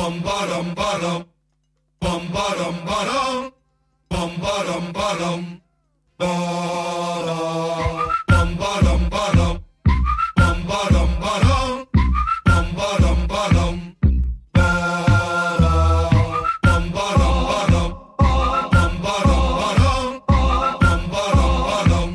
bum bottom bottom, bum bottom bottom, bum bottom bottom, bottom, bum bottom bottom, bum bottom bottom, bum bottom bottom, bum bottom bottom, bum bottom bottom, bum bottom bottom,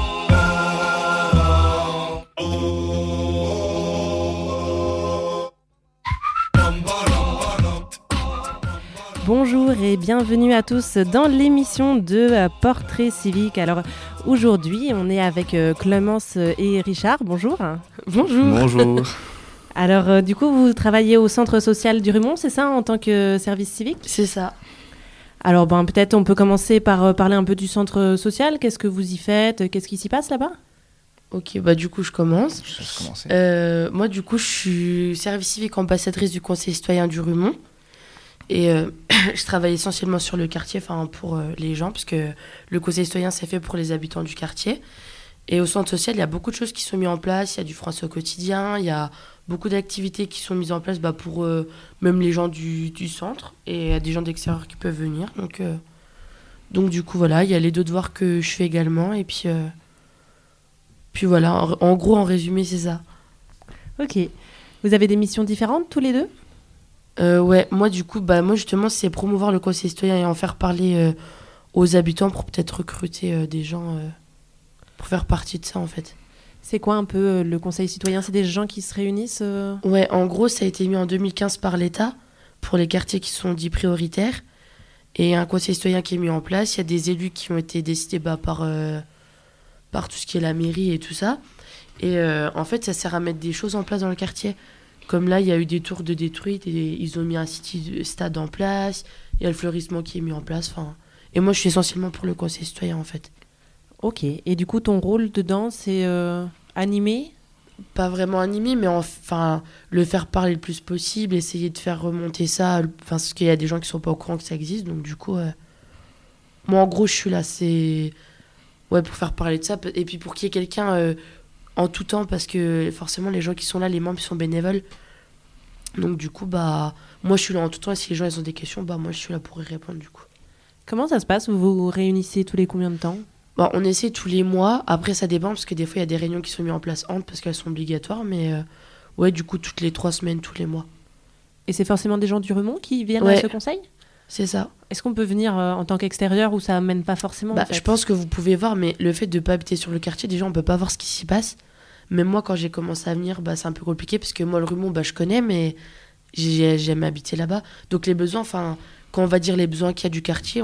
Bonjour et bienvenue à tous dans l'émission de Portrait civique. Alors aujourd'hui, on est avec Clémence et Richard. Bonjour. Bonjour. Bonjour. Alors du coup, vous travaillez au centre social du Rumont, c'est ça, en tant que service civique ? C'est ça. Alors peut-être on peut commencer par parler un peu du centre social. Qu'est-ce que vous y faites ? Qu'est-ce qui s'y passe là-bas ? Ok, du coup je commence. Je laisse commencer. Moi du coup je suis service civique ambassadrice du Conseil citoyen du Rumont. Et je travaille essentiellement sur le quartier, pour les gens, parce que le conseil citoyen, c'est fait pour les habitants du quartier. Et au centre social, il y a beaucoup de choses qui sont mises en place. Il y a du français au quotidien, il y a beaucoup d'activités qui sont mises en place pour même les gens du centre. Et il y a des gens d'extérieur qui peuvent venir. Donc du coup, voilà, il y a les deux devoirs que je fais également. Et puis voilà, en gros, en résumé, c'est ça. Ok. Vous avez des missions différentes tous les deux ? Ouais, moi du coup, moi justement, c'est promouvoir le conseil citoyen et en faire parler aux habitants pour peut-être recruter des gens pour faire partie de ça en fait. C'est quoi un peu le conseil citoyen ? C'est des gens qui se réunissent Ouais, en gros, ça a été mis en 2015 par l'État pour les quartiers qui sont dits prioritaires et un conseil citoyen qui est mis en place. Il y a des élus qui ont été décidés par tout ce qui est la mairie et tout ça. Et en fait, ça sert à mettre des choses en place dans le quartier. Comme là, il y a eu des tours de détruite et ils ont mis un stade en place. Il y a le fleurissement qui est mis en place. Et moi, je suis essentiellement pour le conseil citoyen, en fait. Ok. Et du coup, ton rôle dedans, c'est animer ? Pas vraiment animé, mais le faire parler le plus possible, essayer de faire remonter ça. Parce qu'il y a des gens qui sont pas au courant que ça existe. Donc, du coup, moi, en gros, je suis là. C'est pour faire parler de ça. Et puis, pour qu'il y ait quelqu'un... en tout temps, parce que forcément les gens qui sont là, les membres, ils sont bénévoles, donc du coup moi je suis là en tout temps et si les gens ils ont des questions, moi je suis là pour y répondre du coup. Comment ça se passe ? Vous vous réunissez tous les combien de temps ? On essaie tous les mois, après ça dépend parce que des fois il y a des réunions qui sont mises en place parce qu'elles sont obligatoires, mais du coup toutes les 3 semaines, tous les mois. Et c'est forcément des gens du Remont qui viennent à ce conseil ? C'est ça. Est-ce qu'on peut venir en tant qu'extérieur ou ça amène pas forcément en fait ? Je pense que vous pouvez voir, mais le fait de ne pas habiter sur le quartier, déjà on peut pas voir ce qui s'y passe. Même moi, quand j'ai commencé à venir, c'est un peu compliqué parce que moi, le Rumont, je connais, mais j'ai jamais habité là-bas. Donc les besoins, quand on va dire les besoins qu'il y a du quartier,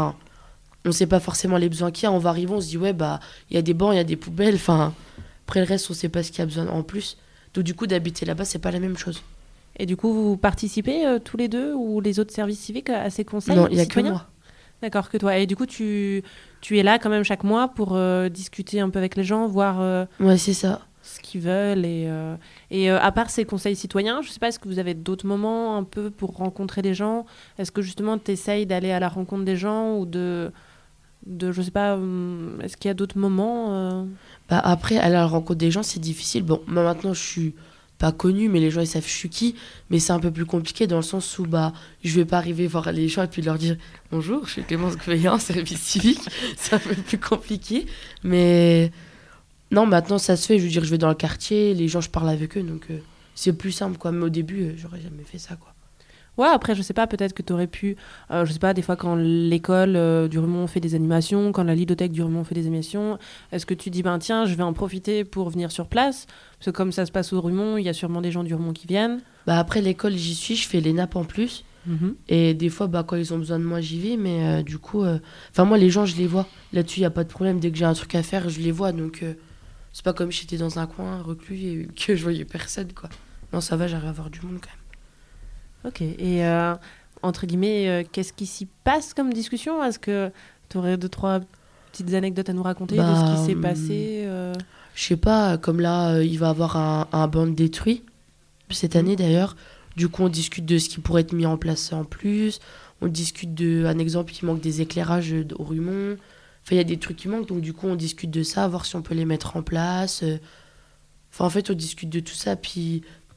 on sait pas forcément les besoins qu'il y a. On va arriver, on se dit, il y a des bancs, il y a des poubelles. Après le reste, on sait pas ce qu'il y a besoin en plus. Donc du coup, d'habiter là-bas, c'est pas la même chose. Et du coup, vous participez tous les deux ou les autres services civiques à ces conseils ? Non, il y a que moi. D'accord, que toi. Et du coup, tu es là quand même chaque mois pour discuter un peu avec les gens, voir... Ouais, c'est ça. Ce qu'ils veulent et à part ces conseils citoyens, je sais pas, est-ce que vous avez d'autres moments un peu pour rencontrer des gens ? Est-ce que justement tu essayes d'aller à la rencontre des gens ou de je sais pas, est-ce qu'il y a d'autres moments Après, aller à la rencontre des gens, c'est difficile. Moi maintenant je suis pas connue, mais les gens ils savent je suis qui, mais c'est un peu plus compliqué dans le sens où je vais pas arriver voir les gens et puis leur dire bonjour, je suis Clémence Gouveillant, service civique. C'est un peu plus compliqué, mais non, maintenant ça se fait, je vais dans le quartier, les gens je parle avec eux, donc c'est plus simple quoi, mais au début j'aurais jamais fait ça quoi. Ouais, après je sais pas, peut-être que tu aurais pu, je sais pas, des fois quand l'école du Rumont fait des animations, quand la ludothèque du Rumont fait des animations, est-ce que tu dis tiens, je vais en profiter pour venir sur place, parce que comme ça se passe au Rumont, il y a sûrement des gens du Rumont qui viennent. Après l'école j'y suis, je fais les nappes en plus. Et des fois quand ils ont besoin de moi j'y vais, mais du coup moi les gens je les vois là-dessus, il y a pas de problème, dès que j'ai un truc à faire je les vois, donc c'est pas comme si j'étais dans un coin reclus et que je voyais personne, quoi. Non, ça va, j'arrive à voir du monde, quand même. Ok. Et entre guillemets, qu'est-ce qui s'y passe comme discussion ? Est-ce que tu aurais 2-3 petites anecdotes à nous raconter de ce qui s'est passé Je sais pas, comme là, il va y avoir un banc détruit, cette année d'ailleurs. Du coup, on discute de ce qui pourrait être mis en place en plus. On discute un exemple, il manque des éclairages au Rumont. Il y a des trucs qui manquent, donc du coup, on discute de ça, voir si on peut les mettre en place. En fait, on discute de tout ça, puis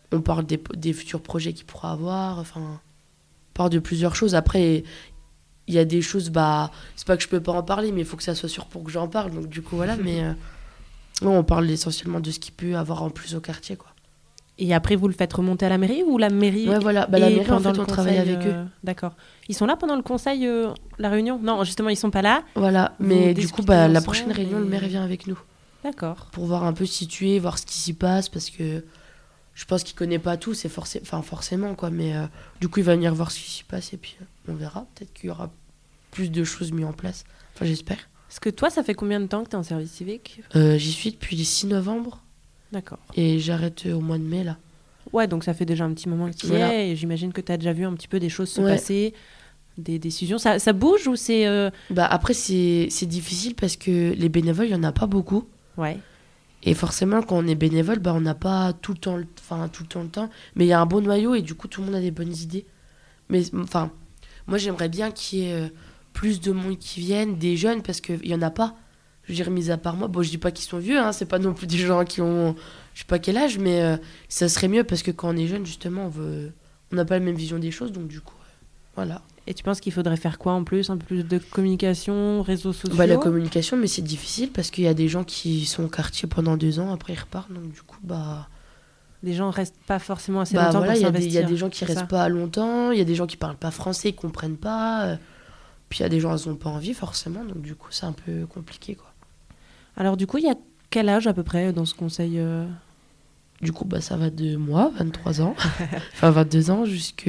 on parle des futurs projets qu'il pourra avoir. Enfin, on parle de plusieurs choses. Après, il y a des choses, c'est pas que je peux pas en parler, mais il faut que ça soit sûr pour que j'en parle. Donc, du coup, voilà. Mais ouais, on parle essentiellement de ce qu'il peut avoir en plus au quartier, quoi. Et après, vous le faites remonter à la mairie ou la mairie Ouais, voilà. La et mairie, en pendant fait, le on travaille conseil, avec eux. D'accord. Ils sont là pendant le conseil, la réunion? Non, justement, ils sont pas là. Voilà. Vous Mais du coup, discutez la ensemble prochaine réunion, le maire vient avec nous D'accord. pour voir un peu situer, voir ce qui s'y passe, parce que je pense qu'il connaît pas tout, c'est forcément, quoi. Mais du coup, il va venir voir ce qui s'y passe et puis on verra. Peut-être qu'il y aura plus de choses mises en place. Enfin, j'espère. Est-ce que toi, ça fait combien de temps que tu es en service civique? J'y suis depuis le 6 novembre D'accord. et j'arrête au mois de mai, là. Ouais, donc ça fait déjà un petit moment que tu y Voilà. es et j'imagine que tu as déjà vu un petit peu des choses se Ouais. passer, des décisions. Ça bouge ou c'est... Après, c'est difficile parce que les bénévoles, il y en a pas beaucoup. Ouais. Et forcément, quand on est bénévole, on n'a pas tout le temps le temps. Mais il y a un bon noyau et du coup, tout le monde a des bonnes idées. Mais enfin, moi, j'aimerais bien qu'il y ait plus de monde qui viennent, des jeunes, parce qu'il n'y en a pas. Je veux dire, mis à part moi. Bon, je dis pas qu'ils sont vieux, hein, c'est pas non plus des gens qui ont je sais pas quel âge, mais ça serait mieux parce que quand on est jeune, justement, on n'a pas la même vision des choses. Donc, du coup, voilà. Et tu penses qu'il faudrait faire quoi en plus? Un peu plus de communication, réseaux sociaux? La communication, mais c'est difficile parce qu'il y a des gens qui sont au quartier pendant 2 ans, après ils repartent. Donc, du coup, Les gens restent pas forcément assez longtemps voilà, pour il y s'investir. a des gens qui restent pas longtemps, il y a des gens qui parlent pas français, ils comprennent pas. Puis il y a des gens qui n'ont pas envie forcément, donc du coup c'est un peu compliqué, quoi. Alors du coup, il y a quel âge à peu près dans ce conseil Du coup, ça va de moi, 23 ans, enfin 22 ans, jusque...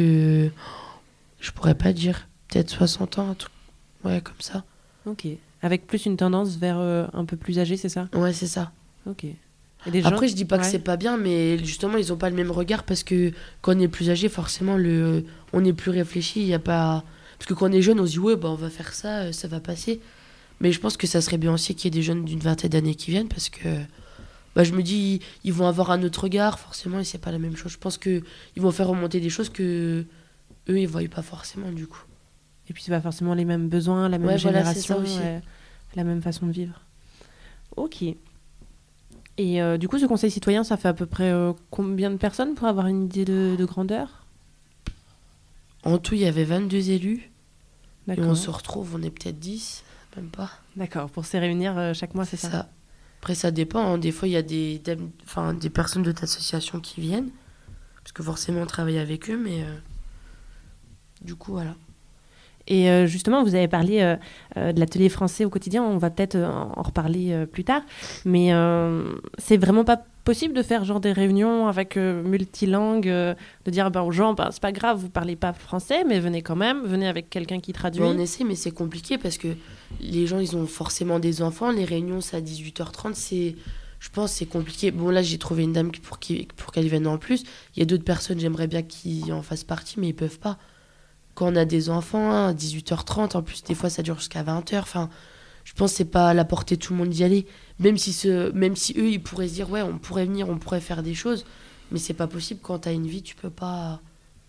Je pourrais pas dire, peut-être 60 ans, un truc, ouais, comme ça. Ok. Avec plus une tendance vers un peu plus âgé, c'est ça? Ouais, c'est ça. Ok. Et des Après, gens... je dis pas que c'est pas bien, mais justement, ils ont pas le même regard parce que quand on est plus âgé, forcément, on est plus réfléchi. Il y a pas... Parce que quand on est jeune, on se dit, ouais, on va faire ça, ça va passer. Mais je pense que ça serait bien aussi qu'il y ait des jeunes d'une vingtaine d'années qui viennent parce que je me dis, ils vont avoir un autre regard, forcément, et c'est pas la même chose. Je pense qu'ils vont faire remonter des choses que eux, ils voient pas forcément, du coup. Et puis c'est pas forcément les mêmes besoins, la même Ouais, voilà, c'est génération, ça aussi. la même façon de vivre. Ok. Et du coup, ce conseil citoyen, ça fait à peu près combien de personnes pour avoir une idée de grandeur? En tout, il y avait 22 élus. Et D'accord. on se retrouve, on est peut-être 10, même pas. D'accord, pour se réunir chaque mois, c'est ça? Après, ça dépend, hein. Des fois, il y a des personnes de ta association qui viennent. Parce que forcément, on travaille avec eux, mais du coup, voilà. Et justement, vous avez parlé de l'atelier français au quotidien, on va peut-être en reparler plus tard, mais c'est vraiment pas possible de faire genre des réunions avec multilangues, de dire aux gens, c'est pas grave, vous parlez pas français, mais venez quand même, venez avec quelqu'un qui traduit. On essaie, mais c'est compliqué parce que les gens, ils ont forcément des enfants, les réunions, c'est à 18h30, je pense c'est compliqué. Bon, là, j'ai trouvé une dame pour qu'elle vienne en plus. Il y a d'autres personnes, j'aimerais bien qu'ils en fassent partie, mais ils peuvent pas. Quand on a des enfants, à 18h30, en plus, des fois, ça dure jusqu'à 20h. Enfin, je pense que c'est pas à la portée de tout le monde d'y aller. Même si eux, ils pourraient se dire, ouais, on pourrait venir, on pourrait faire des choses. Mais c'est pas possible. Quand t'as une vie, tu peux pas...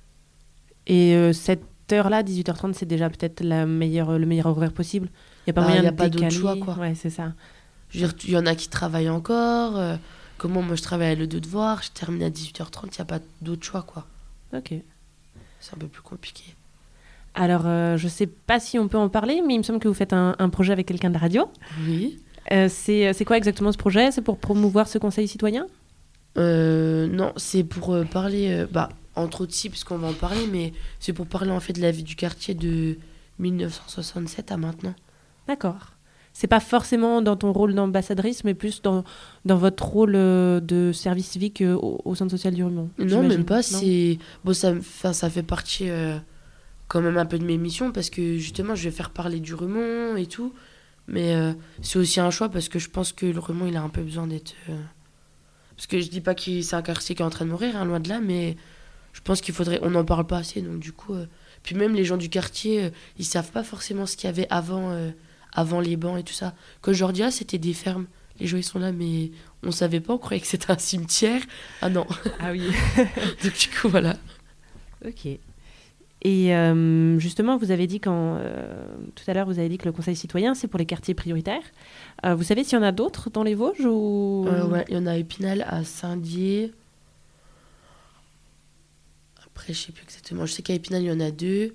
Et cette heure-là, 18h30, c'est déjà peut-être le meilleur horaire possible. Il n'y a pas moyen de décaler. Il n'y a pas d'autre choix, quoi. Ouais, c'est ça. Je veux dire, il y en a qui travaillent encore. Comment moi, je travaille à le devoir, je termine à 18h30, il n'y a pas d'autre choix, quoi. Ok. C'est un peu plus compliqué. Alors, je sais pas si on peut en parler, mais il me semble que vous faites un projet avec quelqu'un de la radio. Oui. C'est quoi exactement ce projet? C'est pour promouvoir ce conseil citoyen? Non, c'est pour parler, entre autres si, parce qu'on va en parler, mais c'est pour parler en fait de la vie du quartier de 1967 à maintenant. D'accord. C'est pas forcément dans ton rôle d'ambassadrice, mais plus dans votre rôle de service civique au centre social du Rumont. Non, même pas. Ça fait partie quand même un peu de mes missions parce que justement, je vais faire parler du Rumont et tout. Mais c'est aussi un choix parce que je pense que le Rumont, il a un peu besoin d'être... Parce que je dis pas que c'est un quartier qui est en train de mourir, hein, loin de là, mais je pense qu'il faudrait... On n'en parle pas assez, donc du coup... Puis même les gens du quartier, ils savent pas forcément ce qu'il y avait avant les bancs et tout ça. Quand je leur dis, c'était des fermes. Les gens, ils sont là, mais on savait pas, on croyait que c'était un cimetière. Ah non. Ah oui. Donc du coup, voilà. Ok. Et justement, vous avez dit tout à l'heure, vous avez dit que le conseil citoyen, c'est pour les quartiers prioritaires. Vous savez s'il y en a d'autres dans les Vosges ou... Ouais, il y en a à Épinal, à Saint-Dié, Après, je sais plus exactement. Je sais qu'à Épinal, il y en a 2.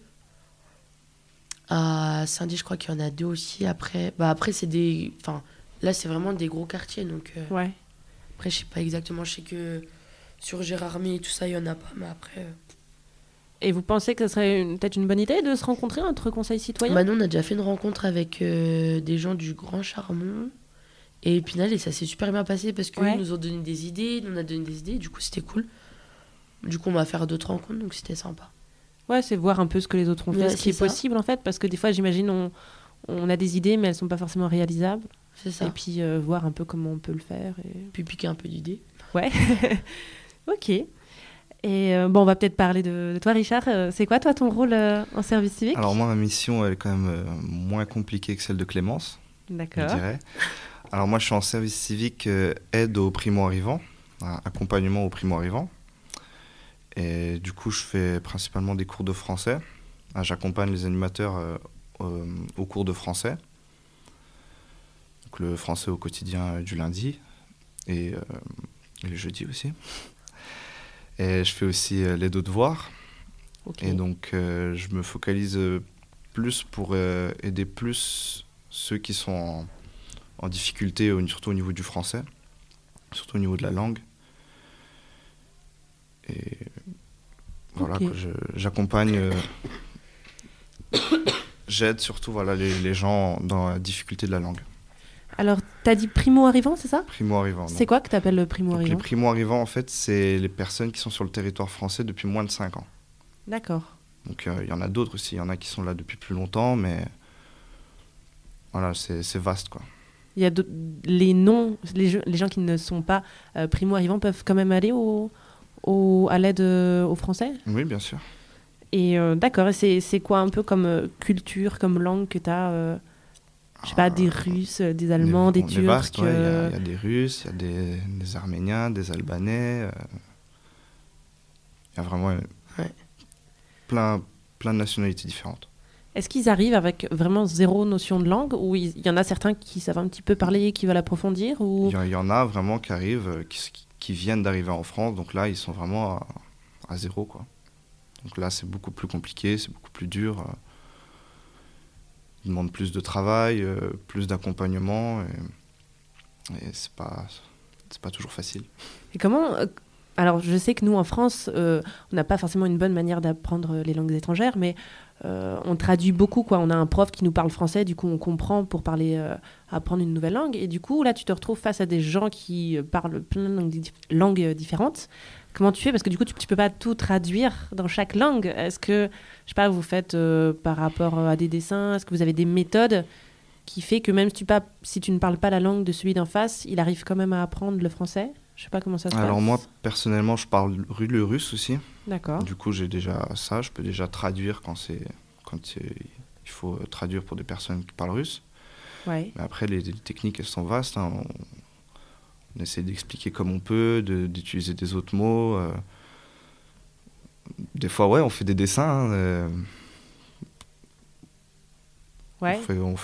À Saint-Dié, je crois qu'il y en a 2 aussi. Après c'est des... Enfin, là, c'est vraiment des gros quartiers. Donc, Ouais. après, je sais pas exactement. Je sais que sur Gérardmer et tout ça, il y en a pas. Mais après... Et vous pensez que ce serait peut-être une bonne idée de se rencontrer entre conseils citoyens? Bah, nous, on a déjà fait une rencontre avec des gens du Grand Charmont et Épinal. Et ça s'est super bien passé parce qu'ils Ouais. nous ont donné des idées. Nous, on a donné des idées. Du coup, c'était cool. Du coup, on va faire d'autres rencontres. Donc, c'était sympa. Ouais, c'est voir un peu ce que les autres ont fait, Ouais, ce qui est c'est ça. possible en fait, parce que des fois, j'imagine, on a des idées, mais elles sont pas forcément réalisables. C'est ça. Et puis voir un peu comment on peut le faire. Puis piquer un peu d'idées. Ouais. Ok. Et bon, on va peut-être parler de toi, Richard. C'est quoi, toi, ton rôle en service civique? Alors moi, ma mission, elle est quand même moins compliquée que celle de Clémence, je D'accord. dirais. Alors moi, je suis en service civique aide aux primo-arrivants, accompagnement aux primo-arrivants. Et du coup, je fais principalement des cours de français. J'accompagne les animateurs aux cours de français. Donc le français au quotidien du lundi et le jeudi aussi. Et je fais aussi l'aide aux devoirs. Ok. Et donc, je me focalise plus pour aider plus ceux qui sont en difficulté, surtout au niveau du français, surtout au niveau de la langue. Et voilà, Ok. quoi, j'accompagne, j'aide surtout voilà, les gens dans la difficulté de la langue. Alors, t'as dit primo-arrivant, c'est ça? Primo-arrivants. C'est quoi que t'appelles le Donc, les primo-arrivant? primo-arrivants, en fait, c'est les personnes qui sont sur le territoire français depuis moins de 5 ans. D'accord. Donc, il y en a d'autres aussi. Il y en a qui sont là depuis plus longtemps, mais voilà, c'est vaste, quoi. Il y a les les gens qui ne sont pas primo-arrivants peuvent quand même aller à l'aide aux Français? Oui, bien sûr. Et d'accord, et c'est quoi un peu comme culture, comme langue que t'as je sais pas, des Russes, des Allemands, des On est Turcs vaste, ouais. Il y a des Russes, il y a des Arméniens, des Albanais. Il y a vraiment Ouais. plein de nationalités différentes. Est-ce qu'ils arrivent avec vraiment zéro notion de langue ou il y en a certains qui savent un petit peu parler, qui veulent approfondir ou... Il y en a vraiment qui arrivent, qui viennent d'arriver en France. Donc là, ils sont vraiment à zéro, quoi. Donc là, c'est beaucoup plus compliqué, c'est beaucoup plus dur. Ils demandent plus de travail, plus d'accompagnement. Et c'est pas toujours facile. Et comment... alors, je sais que nous, en France, on n'a pas forcément une bonne manière d'apprendre les langues étrangères, mais on traduit beaucoup, quoi. On a un prof qui nous parle français, du coup, on comprend pour apprendre une nouvelle langue. Et du coup, là, tu te retrouves face à des gens qui parlent plein de langues différentes. Comment tu fais? Parce que du coup, tu peux pas tout traduire dans chaque langue. Est-ce que, je sais pas, vous faites par rapport à des dessins, est-ce que vous avez des méthodes qui fait que même si tu ne parles pas la langue de celui d'en face, il arrive quand même à apprendre le françil? Je sais pas comment ça se passe. Alors moi, personnellement, je parle le russe aussi. D'accord. Du coup, j'ai déjà ça. Je peux déjà traduire il faut traduire pour des personnes qui parlent russe. Ouais. Mais après, les techniques, elles sont vastes, hein. On essaie d'expliquer comme on peut, d'utiliser des autres mots. Des fois, ouais, on fait des dessins. Hein, Ouais.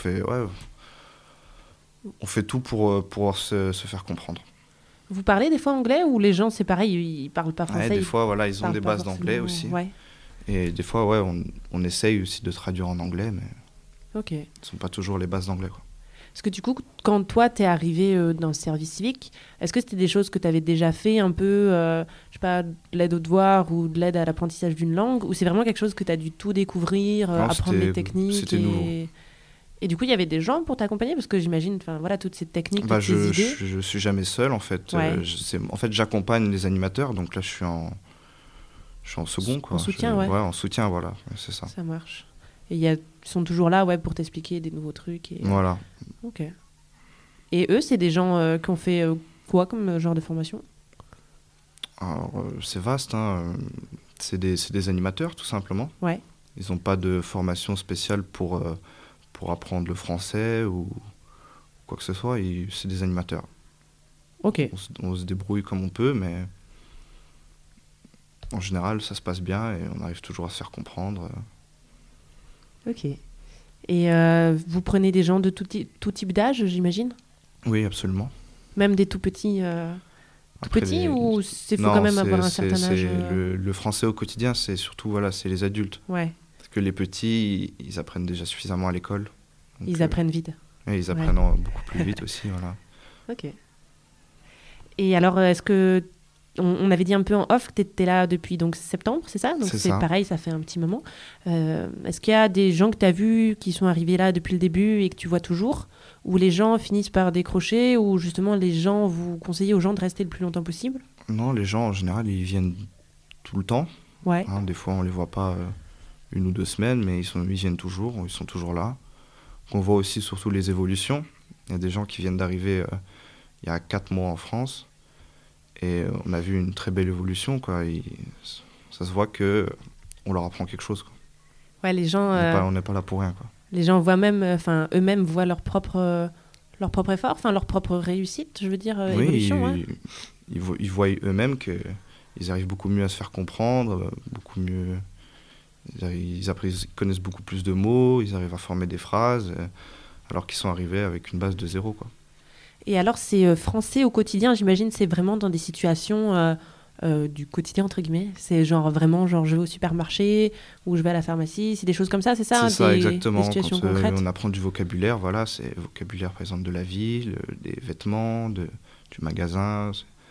on fait tout pour pouvoir se faire comprendre. Vous parlez des fois anglais ou les gens, c'est pareil, ils parlent pas français? Ouais, des fois, voilà, ils ont parlent des pas bases d'anglais forcément- aussi. Ouais. Et des fois, ouais, on essaye aussi de traduire en anglais, mais Ok. ce ne sont pas toujours les bases d'anglais, quoi. Parce que du coup, quand toi, t'es arrivé dans le service civique, est-ce que c'était des choses que tu avais déjà fait un peu, je sais pas, de l'aide aux devoirs ou de l'aide à l'apprentissage d'une langue, ou c'est vraiment quelque chose que tu as dû tout découvrir, Non, apprendre les techniques c'était nouveau. Et du coup, il y avait des gens pour t'accompagner parce que j'imagine, enfin voilà, toutes ces techniques, toutes ces idées. Je suis jamais seul, en fait. Ouais. En fait, j'accompagne les animateurs, donc là, je suis en second, quoi. En soutien, ouais. Ouais, en soutien, voilà, ouais, c'est ça. Ça marche. Et ils sont toujours là, ouais, pour t'expliquer des nouveaux trucs. Voilà. Ok. Et eux, c'est des gens qui ont fait quoi comme genre de formation? Alors, c'est vaste, hein. C'est des animateurs, tout simplement. Ouais. Ils n'ont pas de formation spéciale pour apprendre le français ou quoi que ce soit. C'est des animateurs. Ok. On se débrouille comme on peut, mais en général, ça se passe bien et on arrive toujours à se faire comprendre. Ok. Et vous prenez des gens de tout type d'âge, j'imagine? Oui, absolument. Même des tout petits Après, petit ou faut non, quand même avoir un certain âge le français au quotidien, c'est surtout voilà, c'est les adultes. Ouais, Parce que les petits, ils apprennent déjà suffisamment à l'école. Donc, ils apprennent vite. et ils Ouais. apprennent beaucoup plus vite aussi. Voilà. Ok. Et alors, est-ce que on avait dit un peu en off que tu étais là depuis donc septembre, c'est ça? Donc C'est c'est ça. pareil, ça fait un petit moment. Est-ce qu'il y a des gens que tu as vus qui sont arrivés là depuis le début et que tu vois toujours? Ou les gens finissent par décrocher? Ou justement les gens, vous conseillez aux gens de rester le plus longtemps possible? Non, les gens en général, ils viennent tout le temps. Ouais. Hein, des fois, on les voit pas 1 ou 2 semaines, mais ils viennent toujours, ils sont toujours là. On voit aussi surtout les évolutions. Il y a des gens qui viennent d'arriver il y a 4 mois en France. Et on a vu une très belle évolution, quoi. Ça se voit que on leur apprend quelque chose, quoi. Ouais, les gens, On n'est pas là pour rien, quoi. les gens voient même, enfin, eux-mêmes voient leur propre effort, enfin, leur propre réussite, je veux dire, Oui, évolution. Ouais. ils voient eux-mêmes qu'ils arrivent beaucoup mieux à se faire comprendre, beaucoup mieux. Ils connaissent beaucoup plus de mots, ils arrivent à former des phrases, alors qu'ils sont arrivés avec une base de 0, quoi. Et alors, c'est français au quotidien, j'imagine, c'est vraiment dans des situations du quotidien, entre guillemets. C'est genre vraiment, genre je vais au supermarché ou je vais à la pharmacie, c'est des choses comme ça, c'est ça? C'est ça, des exactement. Des situations Quand concrètes? on apprend du vocabulaire, voilà, c'est vocabulaire par exemple de la ville, des vêtements, du magasin.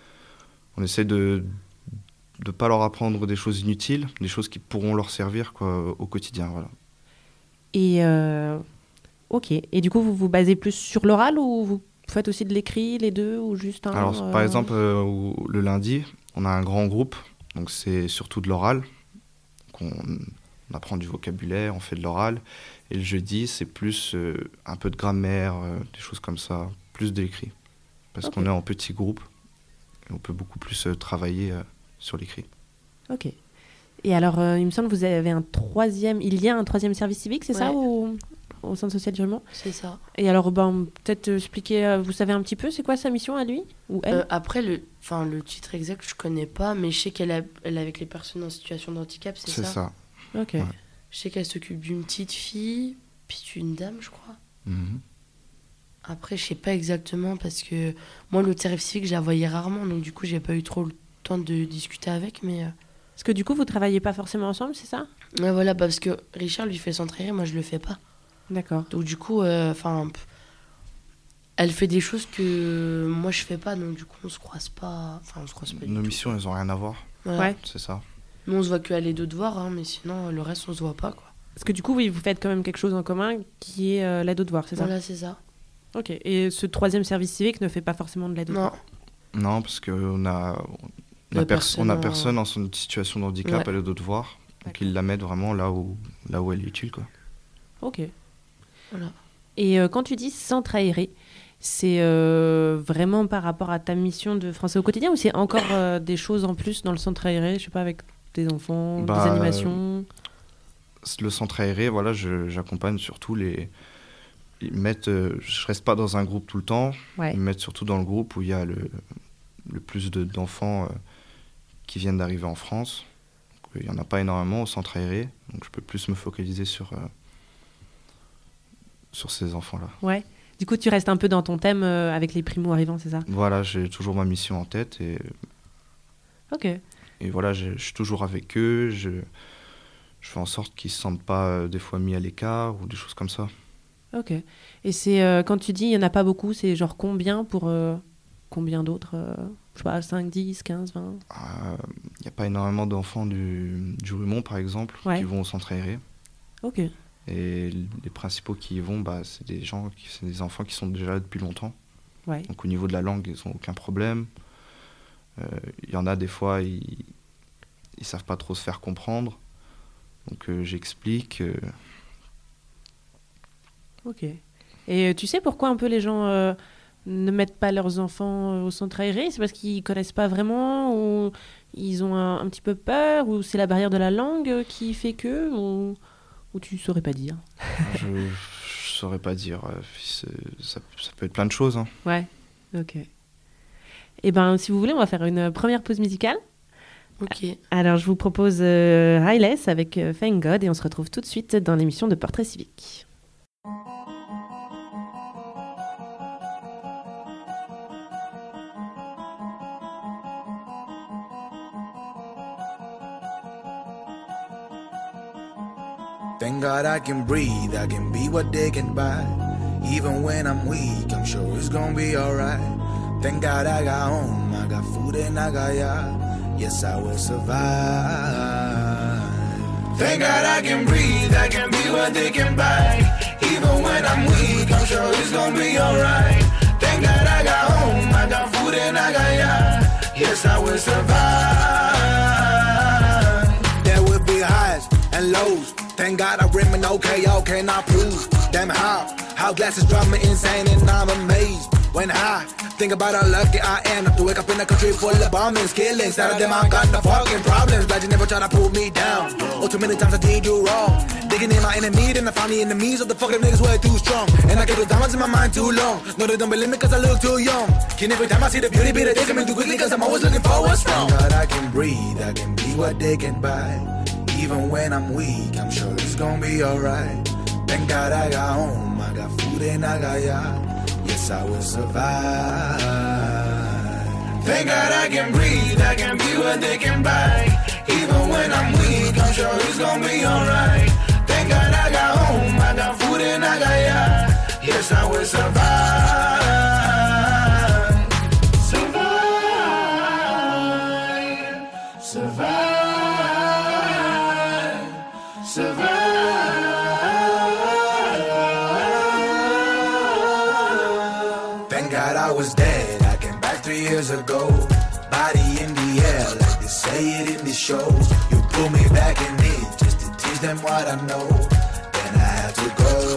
On essaie de ne pas leur apprendre des choses inutiles, des choses qui pourront leur servir, quoi, au quotidien. Voilà. Et ok. Et du coup, vous vous basez plus sur l'oral ou vous faites aussi de l'écrit, les deux, ou juste un? Alors, par exemple, le lundi, on a un grand groupe, donc c'est surtout de l'oral. Donc on apprend du vocabulaire, on fait de l'oral. Et le jeudi, c'est plus un peu de grammaire, des choses comme ça, plus de l'écrit. Parce Ok. qu'on est en petit groupe et on peut beaucoup plus travailler sur l'écrit. Ok. Et alors, il me semble que vous avez il y a un troisième service civique, c'est ça, Ouais. au centre social du Mans? C'est ça. Et alors, ben, peut-être expliquer, vous savez un petit peu, c'est quoi sa mission à lui ou elle? Après, le titre exact, je connais pas, mais je sais qu'elle est avec les personnes en situation de handicap, c'est C'est ça? ça. Ok. Ouais. Je sais qu'elle s'occupe d'une petite fille, puis d'une dame, je crois. Mhm. Après, je sais pas exactement parce que moi, l'autre service civique, je la voyais rarement, donc du coup, j'ai pas eu trop le temps de discuter avec, mais Parce que du coup, vous travaillez pas forcément ensemble, c'est ça? ouais, voilà, parce que Richard lui fait s'entraîner, moi, je le fais pas. D'accord. Donc du coup, elle fait des choses que moi je fais pas, donc du coup, on se croise pas. Enfin, on se croise pas. du Nos tout. missions, elles n'ont rien à voir. Voilà. Ouais. C'est ça. Nous, on se voit que aller de devoirs, hein, mais sinon, le reste, on se voit pas, quoi. Parce que du coup, oui, vous faites quand même quelque chose en commun qui est l'aide aux devoirs, c'est ça? Voilà, c'est ça. Ok. Et ce troisième service civique ne fait pas forcément de l'aide aux Non, devoirs? Non, parce qu'on a, personne en- personne en son situation de handicap Ouais. à l'aide aux devoirs. Donc D'accord. ils la mettent vraiment là où elle est utile, quoi. Ok. voilà. Et quand tu dis centre aéré, c'est vraiment par rapport à ta mission de français au quotidien ou c'est encore des choses en plus dans le centre aéré, je sais pas, avec des enfants, des Bah, animations? Le centre aéré, voilà, j'accompagne surtout ils mettent, je reste pas dans un groupe tout le temps. Ouais. Ils me mettent surtout dans le groupe où il y a le plus d'enfants qui viennent d'arriver en France. Donc, il y en a pas énormément au centre aéré, donc je peux plus me focaliser sur ces enfants-là. Ouais. Du coup, tu restes un peu dans ton thème avec les primo-arrivants, c'est ça? Voilà, j'ai toujours ma mission en tête Ok. et voilà, je suis toujours avec eux. Je fais en sorte qu'ils se sentent pas des fois mis à l'écart ou des choses comme ça. Ok. Et c'est quand tu dis il n'y en a pas beaucoup, c'est genre combien pour combien d'autres je sais pas, 5, 10, 15, 20? Il n'y a pas énormément d'enfants du Rumont, par exemple, Ouais. qui vont au centre aéré. Ok. Et les principaux qui y vont, bah, c'est des enfants qui sont déjà là depuis longtemps. Ouais. Donc au niveau de la langue, ils n'ont aucun problème. Il y en a des fois, ils savent pas trop se faire comprendre. Donc j'explique. Ok. Et tu sais pourquoi un peu les gens ne mettent pas leurs enfants au centre aéré? C'est parce qu'ils connaissent pas vraiment ou ils ont un petit peu peur ou c'est la barrière de la langue qui fait que ou tu saurais pas dire? Je saurais pas dire. Ça peut être plein de choses, hein. Ouais. Ok. Et ben si vous voulez, on va faire une première pause musicale. Ok. Alors je vous propose Highless avec Thank God et on se retrouve tout de suite dans l'émission de Portrait civique. Thank God I can breathe, I can be what they can buy. Even when I'm weak, I'm sure it's gonna be alright. Thank God I got home, I got food and I got ya. Yes, I will survive. Thank God I can breathe, I can be what they can buy. Even when I'm weak, I'm sure it's gonna be alright. Thank God I got home, I got food and I got ya. Yes, I will survive. There will be highs and lows. Thank God I remain okay, not prove. Damn how glasses drive me insane and I'm amazed. When I think about how lucky I am not to wake up in a country full of bombings, killings. None of them I got no fucking problems. Glad you never try to pull me down. Oh, too many times I did you wrong. Digging in my enemy, then I found the enemies of the fucking niggas way too strong. And I keep those diamonds in my mind too long. No, they don't believe me cause I look too young. Can every time I see the beauty be the taking me too quickly cause I'm always looking for what's wrong. Thank God I can breathe, I can be what they can buy. Even when I'm weak, I'm sure it's gonna be alright. Thank God I got home, I got food and I got ya. Yes, I will survive. Thank God I can breathe, I can be what they can buy. Even when I'm weak, I'm sure it's gonna be alright. Thank God I got home, I got food and I got ya. Yes, I will survive. Survive. Survive. Survive. Thank God I was dead, I came back 3 years ago. Body in the air, like they say it in the shows. You pull me back in it, just to teach them what I know. Then I had to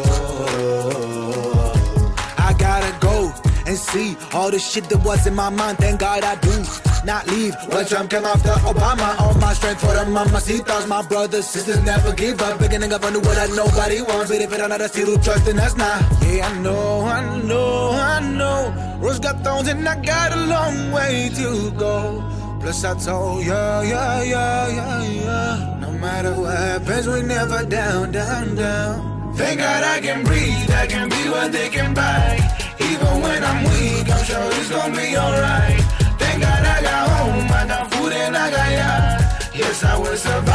go. I gotta go and see all the shit that was in my mind. Thank God I do not leave. When Trump came after Obama, all my strength for the mamacitas. My brothers, sisters never give up. Beginning up, I knew what nobody wants. But if it another still who trust, then that's not. Yeah, I know. Rose got thorns and I got a long way to go. Plus I told ya. No matter what happens, we never down. Thank God I can breathe, I can be what they can buy. Even when I'm weak, I'm sure it's gonna be alright. Thank God I got home, I got food and I got ya. Yes, I will survive.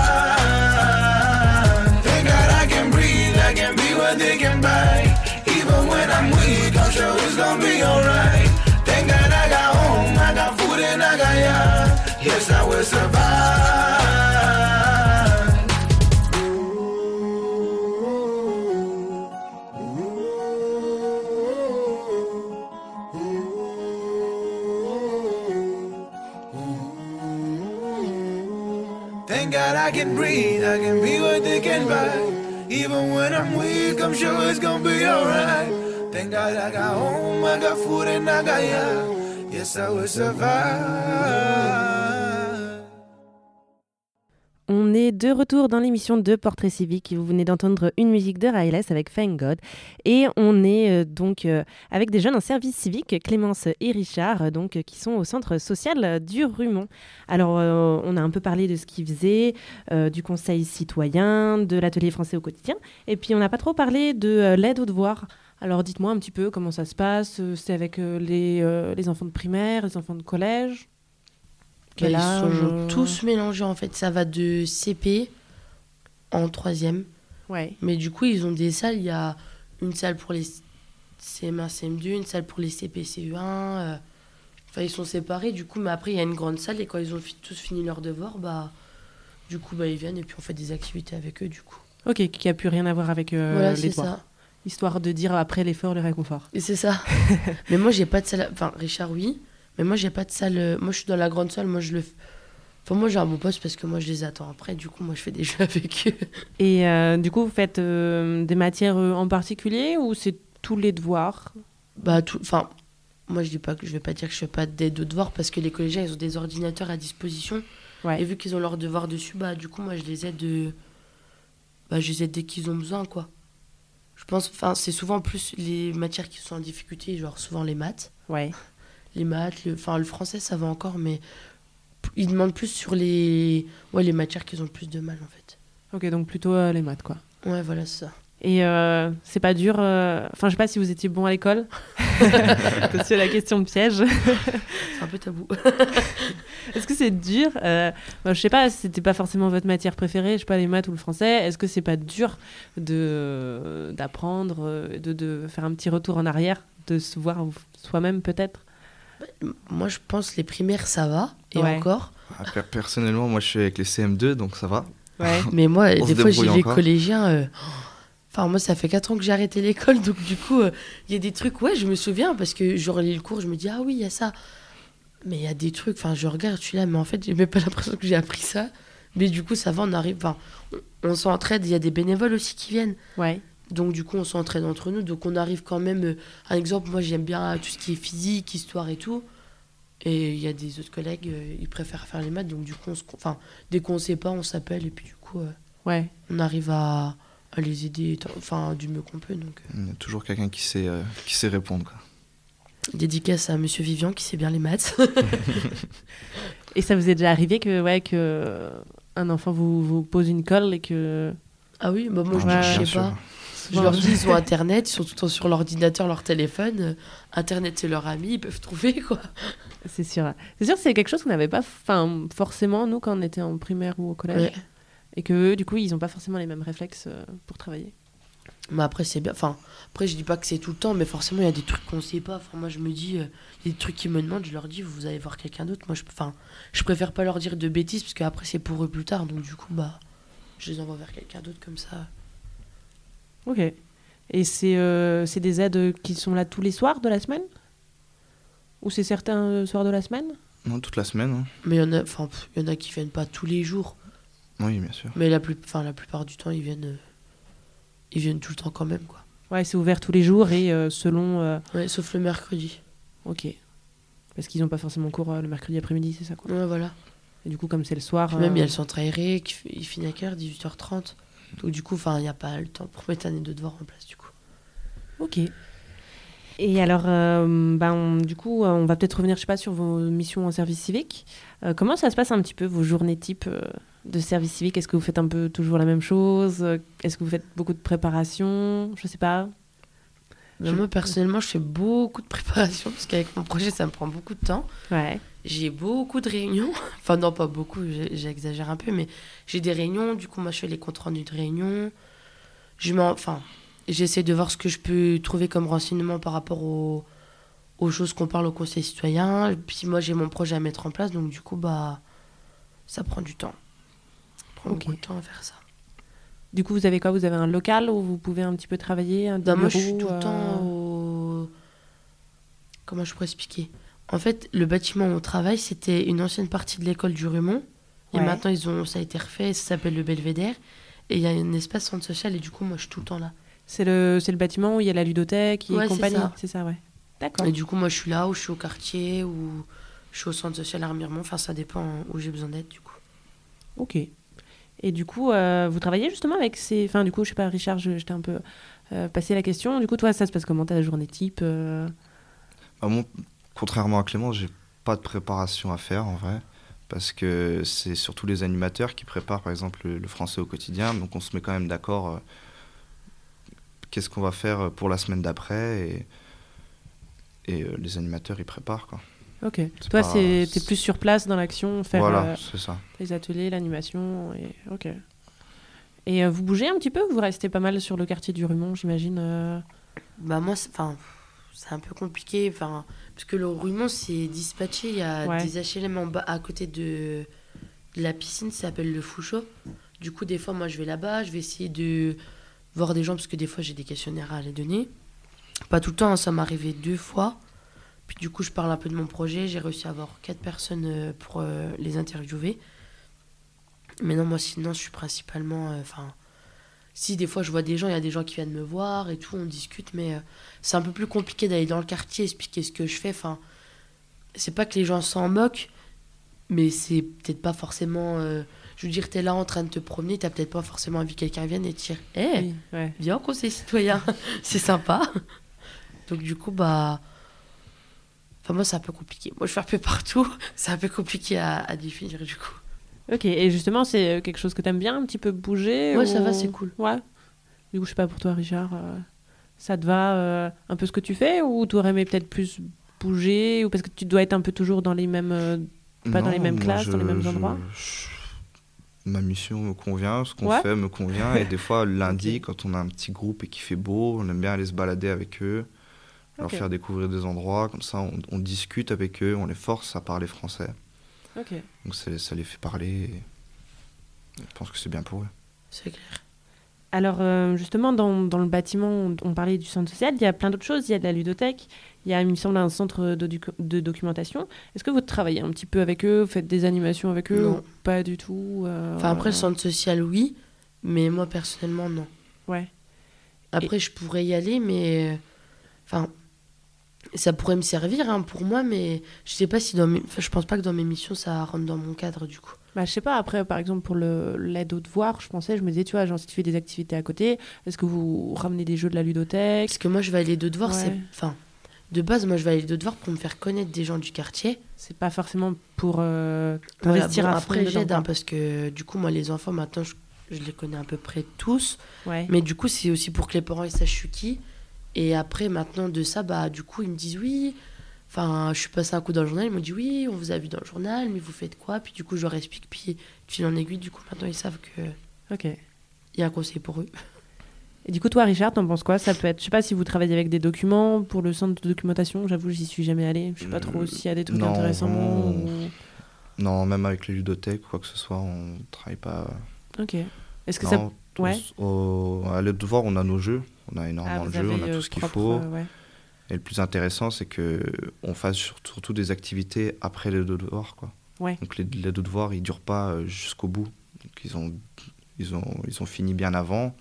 Thank God I can breathe, I can be what they can buy. Even when I'm weak, I'm sure it's gonna be alright. Thank God I got home, I got food and I got ya. Yes, I will survive. Thank God I can breathe, I can be what they can buy. Even when I'm weak, I'm sure it's gonna be alright. Thank God I got home, I got food and I got ya. Yes, I will survive. On est de retour dans l'émission de Portrait Civique. Vous venez d'entendre une musique de Riles avec Thank God. Et on est donc avec des jeunes en service civique, Clémence et Richard, donc, qui sont au centre social du Rumont. Alors, on a un peu parlé de ce qu'ils faisaient, du conseil citoyen, de l'atelier français au quotidien. Et puis, on n'a pas trop parlé de l'aide aux devoirs. Alors, dites-moi un petit peu comment ça se passe. C'est avec les enfants de primaire, les enfants de collège? Ils sont tous mélangés en fait. Ça va de CP en 3e. Ouais. Mais du coup, ils ont des salles. Il y a une salle pour les CM1, CM2, une salle pour les CP, CE1. Enfin, ils sont séparés du coup. Mais après, il y a une grande salle et quand ils ont tous fini leurs devoirs, du coup, ils viennent et puis on fait des activités avec eux du coup. Ok, qui n'a plus rien à voir avec voilà, les devoirs. Ça. Histoire de dire après l'effort, le réconfort. Et c'est ça. Mais moi, j'ai pas de salle. Enfin, Richard, oui. Mais moi, j'ai pas de salle. Moi, je suis dans la grande salle. Moi, moi, j'ai un bon poste parce que moi, je les attends après. Du coup, moi, je fais des jeux avec eux. Et du coup, vous faites des matières en particulier ou c'est tous les devoirs? Enfin, moi, je vais pas dire que je fais pas d'aide aux devoirs parce que les collégiens, ils ont des ordinateurs à disposition. Ouais. Et vu qu'ils ont leurs devoirs dessus, du coup, moi, je les aide. Je les aide dès qu'ils ont besoin, quoi. Je pense. Enfin, c'est souvent plus les matières qui sont en difficulté, genre souvent les maths. Ouais. Les maths, le français, ça va encore, mais ils demandent plus sur les matières qu'ils ont le plus de mal, en fait. Ok, donc plutôt les maths, quoi. Ouais, voilà, c'est ça. Et c'est pas dur... Enfin, je sais pas si vous étiez bon à l'école. C'est la question de piège. C'est un peu tabou. Est-ce que c'est dur je sais pas, c'était pas forcément votre matière préférée, je sais pas, les maths ou le français. Est-ce que c'est pas dur d'apprendre, de faire un petit retour en arrière, de se voir soi-même peut-être? Moi, je pense les primaires, ça va. Et Ouais. encore. Personnellement, moi je suis avec les CM2, donc ça va. Ouais. Mais moi, On des se fois, j'ai débrouille les encore. collégiens. Enfin, moi, ça fait 4 ans que j'ai arrêté l'école. Donc, du coup, il y a des trucs. Ouais, je me souviens parce que je relis le cours, je me dis, ah oui, il y a ça. Mais il y a des trucs. Enfin, je regarde, je suis là, mais en fait, j'ai même pas l'impression que j'ai appris ça. Mais du coup, ça va, on arrive. Enfin, on s'entraide. Il y a des bénévoles aussi qui viennent. Ouais. Donc, du coup, on s'entraide entre nous. Donc, on arrive quand même. Un exemple, moi, j'aime bien tout ce qui est physique, histoire et tout. Et il y a des autres collègues, ils préfèrent faire les maths. Donc, du coup, enfin, dès qu'on sait pas, on s'appelle. Et puis, du coup, Ouais. on arrive à les aider enfin, du mieux qu'on peut. Donc, Il y a toujours quelqu'un qui sait répondre, quoi. dédicace à Monsieur Vivian qui sait bien les maths. Et ça vous est déjà arrivé que un enfant vous pose une colle et que... Ah oui, bah moi, Ouais, je bien sais sûr. pas. Je leur dis, ils ont Internet, ils sont tout le temps sur l'ordinateur, leur téléphone. Internet, c'est leur ami, ils peuvent trouver, quoi. C'est sûr. C'est sûr que c'est quelque chose qu'on n'avait pas forcément, nous, quand on était en primaire ou au collège. Ouais. Et que eux, du coup, ils n'ont pas forcément les mêmes réflexes pour travailler. Mais après, c'est bien. Enfin, après, je dis pas que c'est tout le temps, mais forcément, il y a des trucs qu'on sait pas. Enfin, moi, je me dis, il y a des trucs qu'ils me demandent, je leur dis, vous allez voir quelqu'un d'autre. Moi, je préfère pas leur dire de bêtises, parce qu'après, c'est pour eux plus tard. Donc, du coup, bah, je les envoie vers quelqu'un d'autre comme ça. Ok. Et c'est des aides qui sont là tous les soirs de la semaine? Ou c'est certains soirs de la semaine? Non, toute la semaine, hein. Mais il y en a, enfin, il y en a qui viennent pas tous les jours. Oui, bien sûr. Mais la plupart du temps, ils viennent tout le temps quand même, quoi. Ouais, c'est ouvert tous les jours et selon... Ouais, sauf le mercredi. Ok. Parce qu'ils n'ont pas forcément cours le mercredi après-midi, c'est ça, quoi. Ouais, voilà. Et du coup, comme c'est le soir... Puis même, il y a le centre aéré, il finit à quelle heure? 18h30. Donc, du coup, il n'y a pas le temps pour mettre un et deux devoirs en place, du coup. Ok. Et alors, du coup, on va peut-être revenir, je sais pas, sur vos missions en service civique. Comment ça se passe un petit peu, vos journées type de service civique? Est-ce que vous faites un peu toujours la même chose? Est-ce que vous faites beaucoup de préparation? Je sais pas. Mais moi, personnellement, je fais beaucoup de préparation, parce qu'avec mon projet, ça me prend beaucoup de temps. Ouais. J'ai beaucoup de réunions. Enfin, non, pas beaucoup, j'exagère un peu, mais j'ai des réunions. Du coup, moi, je fais les comptes rendus de réunion. J'essaie de voir ce que je peux trouver comme renseignement par rapport aux choses qu'on parle au conseil citoyen. Puis moi, j'ai mon projet à mettre en place, donc du coup, bah, ça prend du temps. Ça prend Ok. beaucoup de temps à faire ça. Du coup, vous avez quoi? Vous avez un local où vous pouvez un petit peu travailler, un Bah, bureau, moi, je suis tout le temps au... Comment je pourrais expliquer? En fait, le bâtiment où on travaille, c'était une ancienne partie de l'école du Rumont. Et Ouais. maintenant, ça a été refait, ça s'appelle le Belvédère. Et il y a un espace centre social, et du coup, moi, je suis tout le temps là. C'est le bâtiment où il y a la ludothèque et Ouais, c'est compagnie. ça. C'est ça, ouais. D'accord. Et du coup, moi, je suis là, ou je suis au quartier, ou je suis au centre social à Remiremont. Enfin, ça dépend où j'ai besoin d'être, du coup. Ok. Et du coup, vous travaillez justement avec ces... Enfin, du coup, je sais pas, Richard, j'étais un peu passé la question. Du coup, toi, ça se passe comment ta journée type Bah, moi, contrairement à Clément, j'ai pas de préparation à faire en vrai, parce que c'est surtout les animateurs qui préparent par exemple le français au quotidien, donc on se met quand même d'accord qu'est-ce qu'on va faire pour la semaine d'après et les animateurs ils préparent, quoi. Ok. C'est Toi, pas- t'es plus sur place dans l'action, faire Voilà, c'est ça. les ateliers, l'animation. Et... Ok. Et vous bougez un petit peu ou vous restez pas mal sur le quartier du Rumont, j'imagine Bah, moi, c'est un peu compliqué. Parce que le Rumont, c'est dispatché. Il y a Ouais. des HLM en bas, à côté de la piscine, ça s'appelle le Fouchot. Du coup, des fois, moi, je vais là-bas. Je vais essayer de voir des gens, parce que des fois, j'ai des questionnaires à les donner. Pas tout le temps, hein, ça m'est arrivé 2 fois. Puis du coup, je parle un peu de mon projet. J'ai réussi à avoir 4 personnes pour les interviewer. Mais non, moi, sinon, je suis principalement... si, des fois, je vois des gens, il y a des gens qui viennent me voir et tout, on discute, mais c'est un peu plus compliqué d'aller dans le quartier, expliquer ce que je fais. Enfin, c'est pas que les gens s'en moquent, mais c'est peut-être pas forcément... je veux dire, t'es là en train de te promener, t'as peut-être pas forcément envie que quelqu'un vienne et te dire « Hé, Oui, ouais. viens au conseil citoyen, c'est sympa. » Donc du coup, bah... Enfin, moi, c'est un peu compliqué. Moi, je fais un peu partout. C'est un peu compliqué à définir, du coup. Ok. Et justement, c'est quelque chose que t'aimes bien, un petit peu bouger Ouais, ou... ça va, c'est cool. Ouais. Du coup, je sais pas, pour toi, Richard, ça te va un peu ce que tu fais ou tu aurais aimé peut-être plus bouger ou parce que tu dois être un peu toujours dans les mêmes Pas dans les mêmes moi, classes, dans les mêmes endroits ma mission me convient, ce qu'on Ouais. fait me convient. Et des fois, le lundi, Ok. quand on a un petit groupe et qu'il fait beau, on aime bien aller se balader avec eux, leur Ok. faire découvrir des endroits. Comme ça, on discute avec eux, on les force à parler français. Ok. Donc ça les fait parler. Et je pense que c'est bien pour eux. C'est clair. Alors, justement, dans le bâtiment, on parlait du centre social, il y a plein d'autres choses. Il y a de la ludothèque, il y a, il me semble, un centre de documentation. Est-ce que vous travaillez un petit peu avec eux, vous faites des animations avec eux Non. ou pas du tout Enfin, après, le centre social, oui, mais moi, personnellement, non. Ouais, Après, je pourrais y aller, mais... Enfin, ça pourrait me servir hein, pour moi, mais je sais pas si dans mes... Enfin, je pense pas que dans mes missions, ça rentre dans mon cadre, du coup. bah, je sais pas, après, par exemple, pour l'aide aux devoirs, je me disais, tu vois, genre, si tu fais des activités à côté, est-ce que vous ramenez des jeux de la ludothèque Parce que moi, je vais aller de devoirs, Ouais. c'est... Enfin, de base, moi, je vais aller de devoirs pour me faire connaître des gens du quartier. C'est pas forcément pour Voilà, investir bon, à fond après, dedans, j'aide, quoi. hein, parce que du coup, moi, les enfants, maintenant, je les connais à peu près tous. Ouais. Mais du coup, c'est aussi pour que les parents ils sachent je suis qui. Et après, maintenant, de ça, bah, du coup, ils me disent oui. Enfin, je suis passé un coup dans le journal, ils m'ont dit oui, on vous a vu dans le journal, mais vous faites quoi? Puis du coup, je leur explique, puis de fil en aiguille, du coup, maintenant, ils savent qu'il Ok. y a un conseiller pour eux. Et du coup, toi, Richard, t'en penses quoi? Ça peut être, je sais pas si vous travaillez avec des documents pour le centre de documentation. J'avoue, j'y suis jamais allée. Je sais pas trop s'il y a des trucs non, intéressants. vraiment, ou- Non, même avec les ludothèques ou quoi que ce soit, on travaille pas. Ok. Est-ce que Non, ouais. à l'aide de voir, on a nos jeux. On a énormément de vous jeux, on avez, a tout ce qu'il propre, faut. ouais. Et le plus intéressant, c'est qu'on fasse surtout des activités après les deux devoirs, quoi. Ouais. Donc les deux devoirs, ils durent pas jusqu'au bout. Donc ils ont fini bien avant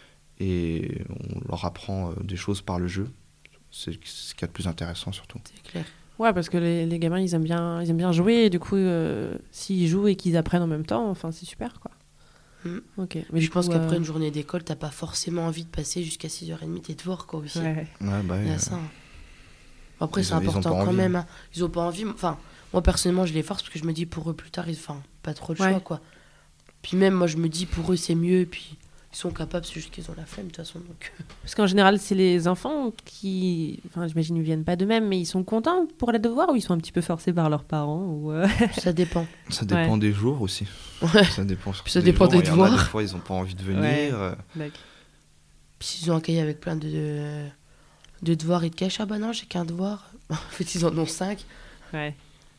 et on leur apprend des choses par le jeu. C'est ce qu'il y a de plus intéressant surtout. C'est clair. Ouais, parce que les gamins, ils aiment bien jouer. Et du coup, s'ils jouent et qu'ils apprennent en même temps, enfin, c'est super, quoi. Ok. Mais Je du pense coup, qu'après une journée d'école, t'as pas forcément envie de passer jusqu'à 6h30 tes devoirs, quoi, aussi. ouais. Ouais, bah, Il y a ça. hein. Après, ils c'est ont- ils ont important pas quand envie. même. hein. Ils ont pas envie. Enfin, moi, personnellement, je les force parce que je me dis pour eux plus tard, enfin, pas trop de choix, Ouais. quoi. Puis même, moi, je me dis pour eux, c'est mieux. Puis ils sont capables, c'est juste qu'ils ont la flemme, de toute façon. Donc... Parce qu'en général, c'est les enfants qui, enfin, j'imagine, ils viennent pas d'eux-mêmes, mais ils sont contents pour les devoirs ou ils sont un petit peu forcés par leurs parents ou ça dépend. Ça dépend des jours aussi. Ouais. Ça dépend, surtout Puis ça dépend des jours. Il y en a devoirs. des fois, ils n'ont pas envie de venir. Ouais. euh, Puis s'ils ont un cahier avec plein de devoirs, ils te cachent. Ah bah non, j'ai qu'un devoir. En fait, ils en ont 5. Ouais.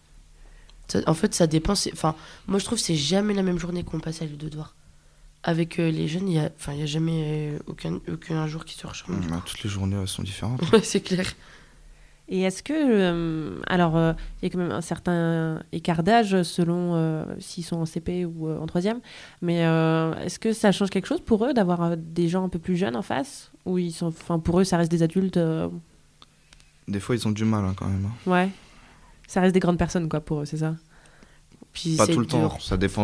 En fait, ça dépend. Enfin, moi, je trouve que c'est jamais la même journée qu'on passe à l'île de devoirs. Avec les jeunes, il y a jamais aucun jour qui se ressemble. toutes les journées, elles sont différentes. Ouais, c'est clair. Et est-ce que, alors, il y a quand même un certain écart d'âge selon s'ils sont en CP ou en troisième, mais est-ce que ça change quelque chose pour eux d'avoir des gens un peu plus jeunes en face, ou ils sont, enfin, pour eux, ça reste des adultes, Des fois, ils ont du mal quand même. ouais, ça reste des grandes personnes quoi pour eux, c'est ça? Puis Pas c'est tout le temps. dur. Ça dépend.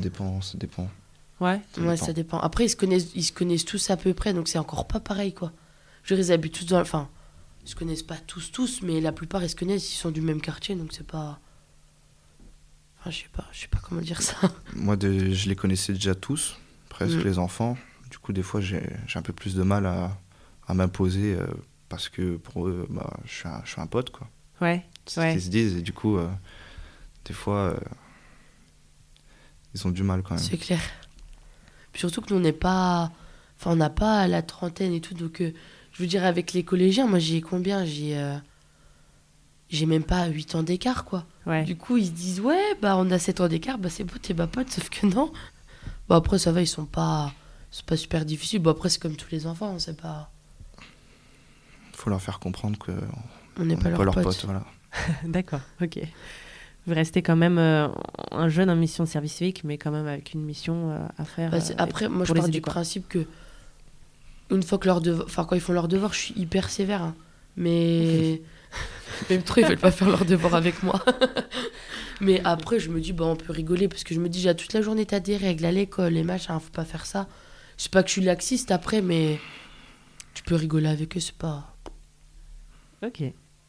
Ouais. Ouais, ça dépend. Après, ils se connaissent tous à peu près, donc c'est encore pas pareil, quoi. Je veux dire, ils habitent tous dans... Enfin, ils se connaissent pas tous, mais la plupart, ils se connaissent, ils sont du même quartier, donc c'est pas... Enfin, je sais pas comment dire ça. Moi, je les connaissais déjà tous, presque les enfants. Du coup, des fois, j'ai un peu plus de mal à m'imposer parce que pour eux, bah, je suis un pote, quoi. Ouais. C'est Ouais. ce qu'ils se disent. Et du coup, des fois, ils ont du mal quand même. C'est clair. Puis surtout que nous, on n'est pas... Enfin, on n'a pas la trentaine et tout, donc... je veux dire, avec les collégiens, moi, j'ai combien? J'ai même pas 8 ans d'écart, quoi. Ouais. Du coup, ils se disent, ouais, bah, on a 7 ans d'écart, bah, c'est beau, t'es ma pote, sauf que non. Bon, après, ça va, ils sont pas super difficiles. Bon, après, c'est comme tous les enfants, c'est pas... Faut leur faire comprendre que On n'est on pas n'est leurs pas potes. Voilà. D'accord. Ok. Vous restez quand même un jeune en mission de service civique, mais quand même avec une mission à faire. Bah, après, moi, je pour les pars aider, du quoi. principe que une fois que quand ils font leurs devoirs, je suis hyper sévère. hein. Mais même trop, ils veulent pas faire leurs devoirs avec moi. Mais après, je me dis, bah, on peut rigoler parce que je me dis, j'ai toute la journée, t'as des règles à l'école, les machins, faut pas faire ça. Je sais pas que je suis laxiste après, mais tu peux rigoler avec eux, c'est pas. Ok.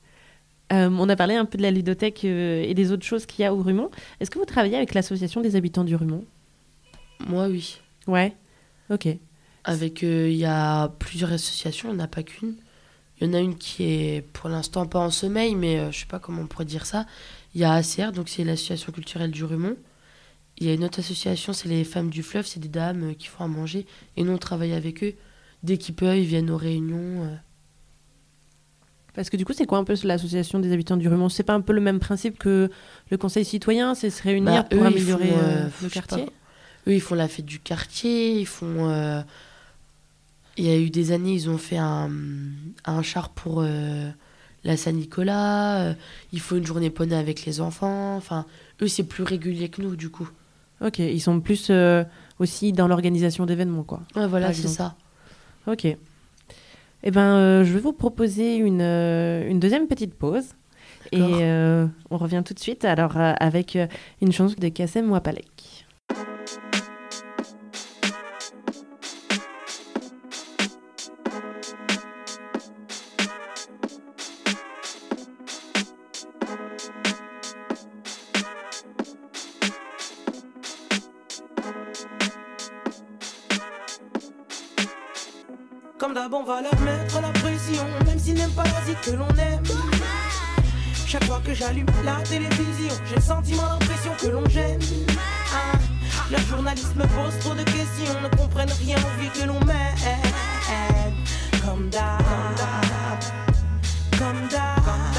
On a parlé un peu de la ludothèque et des autres choses qu'il y a au Rumont. Est-ce que vous travaillez avec l'association des habitants du Rumont? Moi, oui. Ouais. Ok. Avec, il y a plusieurs associations, il n'y en a pas qu'une. Il y en a une qui est pour l'instant pas en sommeil, mais je sais pas comment on pourrait dire ça. Il y a ACR, donc c'est l'association culturelle du Rumont. Il y a une autre association, c'est les Femmes du Fleuve, c'est des dames qui font à manger. Et nous, on travaille avec eux. Dès qu'ils peuvent, ils viennent aux réunions. Parce que du coup, c'est quoi un peu l'association des habitants du Rumont? C'est pas un peu le même principe que le conseil citoyen? C'est se réunir pour eux, améliorer ils font, le je sais quartier? pas. Eux, ils font la fête du quartier. Ils font... Il y a eu des années, ils ont fait un char pour la Saint-Nicolas. Il faut une journée poney avec les enfants. Enfin, eux, c'est plus régulier que nous, du coup. Ok, ils sont plus aussi dans l'organisation d'événements, quoi. Ouais, voilà, Par c'est exemple. ça. Ok. Eh ben, je vais vous proposer une deuxième petite pause. D'accord. Et on revient tout de suite alors avec une chanson de Kassem Wapalek. Comme d'hab, on va leur mettre la pression, même s'ils n'aiment pas la zik que l'on aime. Chaque fois que j'allume la télévision, j'ai le sentiment, l'impression que l'on gêne. Ah, leurs journalistes me posent trop de questions, ne comprennent rien aux vies que l'on mène. Comme d'hab, comme d'hab.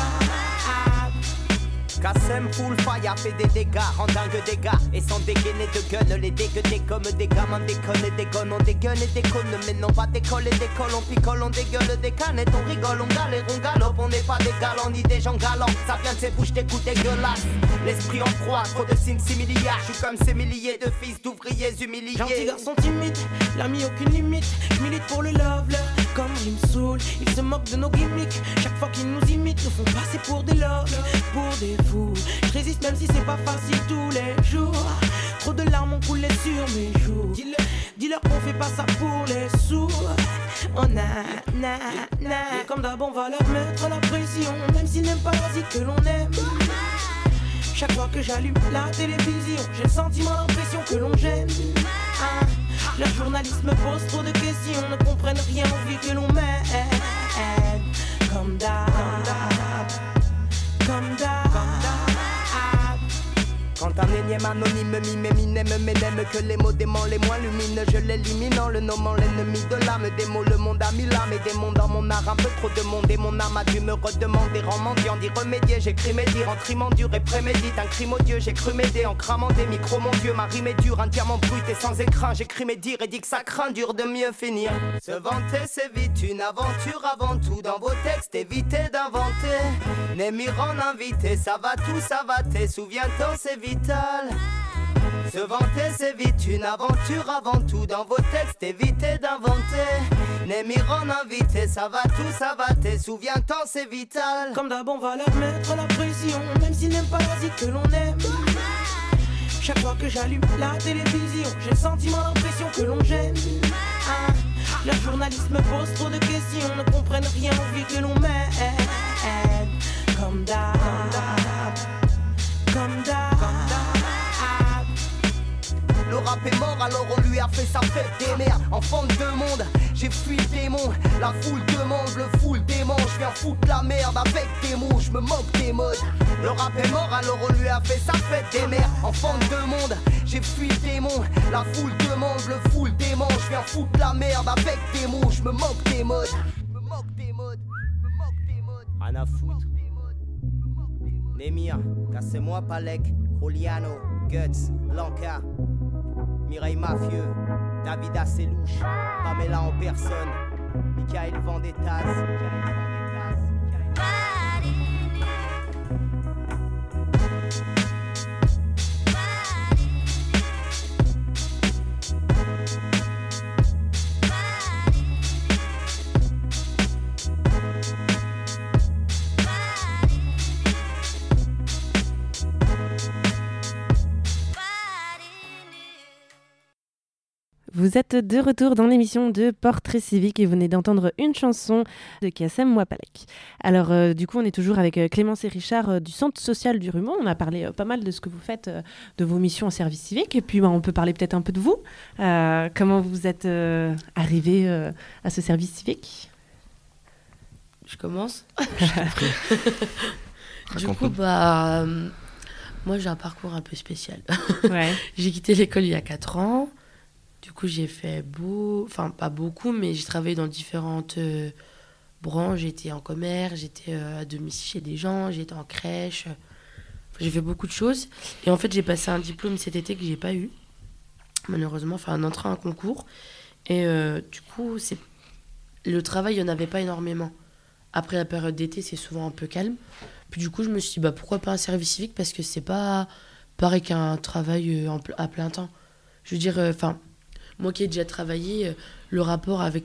Kassem full fire fait des dégâts, rend dingue des gars. Et sans dégainer de gun, les dégueuner comme des gamins déconne et déconne. On dégueule et déconne, mais non pas décolle et décolle. On picole, on dégueule des canettes, on rigole, on galère, on galope. On n'est pas des galants ni des gens galants. Ça vient de ces bouches, des coups dégueulasses. L'esprit en proie, trop de signes similiars. Je suis comme ces milliers de fils d'ouvriers humiliés. Gentil garçon timide, l'ami aucune limite. Je milite pour le love, leur comme il me saoule. Ils se moquent de nos gimmicks. Chaque fois qu'ils nous imitent, nous font passer pour des loves, pour des fous. Je résiste même si c'est pas facile tous les jours. Trop de larmes ont coulé sur mes joues. Dis-leur qu'on fait pas ça pour les sous. Oh na. Et comme d'hab, on va leur mettre la pression, même s'ils n'aiment pas la zik que l'on aime. Chaque fois que j'allume la télévision, j'ai le sentiment, l'impression que l'on gêne. Ah, leurs journalistes me posent trop de questions, ne comprennent rien aux vies que l'on mène. Comme d'hab, comme d'hab. Quand un énième anonyme mime Eminem m'aime que les mots démons les moins lumineux, je l'élimine en le nommant l'ennemi de l'âme des mots. Le monde a mis l'âme et des mondes dans mon art, un peu trop de monde et mon âme a dû me redemander en mendiant d'y remédier. J'écris mes dires en trimant dur et prémédite un crime odieux. J'ai cru m'aider en cramant des micros, mon dieu, ma rime est dure, un diamant brut et sans écrin. J'écris mes dires et dis que ça craint dur de mieux finir. Se vanter c'est vite une aventure avant tout, dans vos textes évitez d'inventer. N'émir en invité, ça va tout, ça va t'es, souviens-t'en c'est vital. Se vanter c'est vite une aventure avant tout, dans vos textes évitez d'inventer. N'émir en invité, ça va tout, ça va t'es, souviens-t'en c'est vital. Comme d'hab, on va leur mettre la pression, même s'ils n'aiment pas la zik que l'on aime. Chaque fois que j'allume la télévision, j'ai le sentiment, l'impression que l'on gêne. Ah, leurs journalistes me posent trop de questions, ne comprennent rien aux vies que l'on mène. Comme d'hab, comme d'hab. Le rap est mort alors on lui a fait sa fête des mères. Enfant de deux mondes, j'ai fui le démon. La foule demande, le full démon. Je viens foutre la merde avec des mots, je me moque des modes. Le rap est mort alors on lui a fait sa fête des mères. Enfant de deux mondes, j'ai fui le démon. La foule demande, le full démon. Je viens foutre la merde avec des mots, je me moque des modes. Rien à foutre. Némir, Cassez-moi Palek, Juliano, Guts, Blanca, Mireille Mafieux, David Asselouche, Pamela en personne, Michael Vendettas. Vous êtes de retour dans l'émission de Portrait Civique et vous venez d'entendre une chanson de Kassem Wapalek. Alors du coup on est toujours avec Clémence et Richard du Centre Social du Rumont. On a parlé pas mal de ce que vous faites, de vos missions en service civique et puis on peut parler peut-être un peu de vous. Comment vous êtes arrivé à ce service civique ? Je commence. Du Raconte-nous. coup, Moi, j'ai un parcours un peu spécial. Ouais. J'ai quitté l'école il y a 4 ans. Du coup, j'ai fait enfin, pas beaucoup, mais j'ai travaillé dans différentes branches. J'étais en commerce, j'étais à domicile chez des gens, j'étais en crèche. Enfin, j'ai fait beaucoup de choses. Et en fait, j'ai passé un diplôme cet été que j'ai pas eu, malheureusement, enfin, un entrée à un concours. Et du coup, le travail, il n'y en avait pas énormément. Après la période d'été, c'est souvent un peu calme. Puis du coup, je me suis dit, bah, pourquoi pas un service civique? Parce que c'est pas pareil qu'un travail à plein temps. Je veux dire, enfin, moi qui ai déjà travaillé, le rapport avec